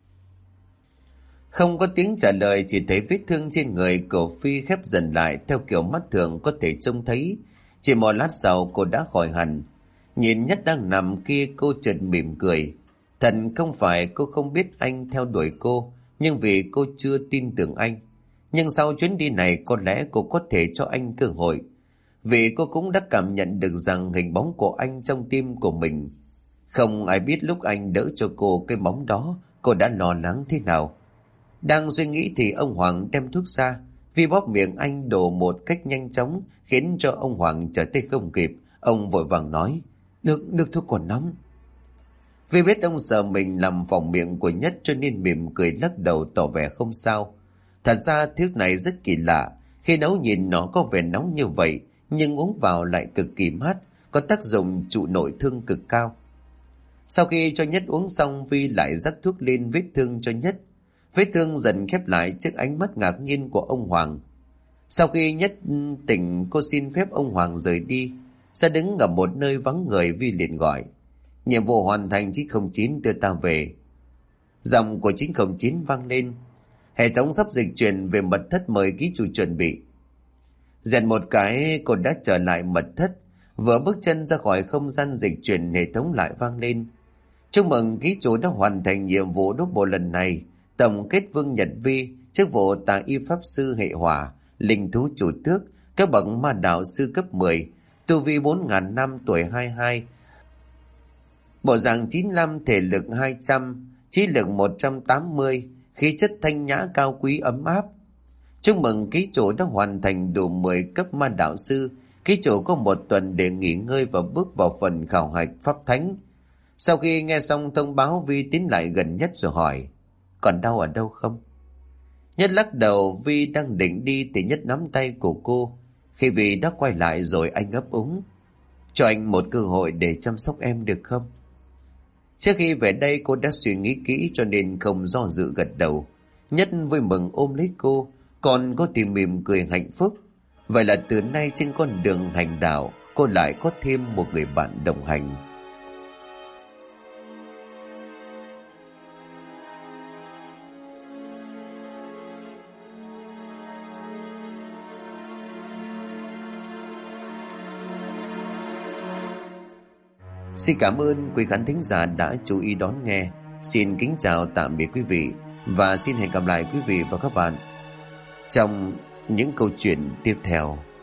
Speaker 1: Không có tiếng trả lời, chỉ thấy vết thương trên người của Phi khép dần lại theo kiểu mắt thường có thể trông thấy. Chỉ một lát sau cô đã khỏi hẳn. Nhìn Nhất đang nằm kia, cô chợt mỉm cười. Thật không phải cô không biết anh theo đuổi cô, nhưng vì cô chưa tin tưởng anh. Nhưng sau chuyến đi này có lẽ cô có thể cho anh cơ hội. Vì cô cũng đã cảm nhận được rằng hình bóng của anh trong tim của mình. Không ai biết lúc anh đỡ cho cô cái bóng đó, cô đã lo lắng thế nào. Đang suy nghĩ thì ông Hoàng đem thuốc ra. Vi bóp miệng anh đổ một cách nhanh chóng, khiến cho ông Hoàng trở tay không kịp. Ông vội vàng nói: Nước thuốc còn nóng. Vi biết ông sợ mình làm phỏng miệng của Nhất, cho nên mỉm cười lắc đầu tỏ vẻ không sao. Thật ra thuốc này rất kỳ lạ, khi nấu nhìn nó có vẻ nóng như vậy, nhưng uống vào lại cực kỳ mát, có tác dụng trụ nội thương cực cao. Sau khi cho Nhất uống xong, Vi lại rắc thuốc lên vết thương cho Nhất. Vết thương dần khép lại trước ánh mắt ngạc nhiên của ông Hoàng. Sau khi Nhất tỉnh, cô xin phép ông Hoàng rời đi. Ra đứng ở một nơi vắng người, Vi liền gọi: Nhiệm vụ hoàn thành, 909 đưa ta về. Giọng của 909 vang lên: Hệ thống sắp dịch chuyển về mật thất, mời ký chủ chuẩn bị. Dẹn một cái, cô đã trở lại mật thất. Vừa bước chân ra khỏi không gian dịch chuyển, hệ thống lại vang lên: Chúc mừng ký chủ đã hoàn thành nhiệm vụ đốt bộ lần này. Tổng kết Vương Nhật Vi, chức vụ tà y pháp sư hệ hỏa, linh thú chủ tước, các bậc ma đạo sư cấp 10, tu vi 4.000 năm, tuổi 22, bộ dạng 95, thể lực 200, trí lực 180, khí chất thanh nhã cao quý ấm áp. Chúc mừng ký chủ đã hoàn thành đủ 10 cấp ma đạo sư. Ký chủ có một tuần để nghỉ ngơi và bước vào phần khảo hạch pháp thánh. Sau khi nghe xong thông báo, Vi tiến lại gần Nhất rồi hỏi: Còn đau ở đâu không? Nhất lắc đầu, Vi đang định đi thì Nhất nắm tay của cô. Khi Vi đã quay lại rồi anh ấp úng: cho anh một cơ hội để chăm sóc em được không? Trước khi về đây cô đã suy nghĩ kỹ cho nên không do dự gật đầu. Nhất vui mừng ôm lấy cô, còn có thì mỉm cười hạnh phúc. Vậy là từ nay trên con đường hành đạo, cô lại có thêm một người bạn đồng hành. Xin cảm ơn quý khán thính giả đã chú ý đón nghe. Xin kính chào tạm biệt quý vị và xin hẹn gặp lại quý vị và các bạn trong những câu chuyện tiếp theo.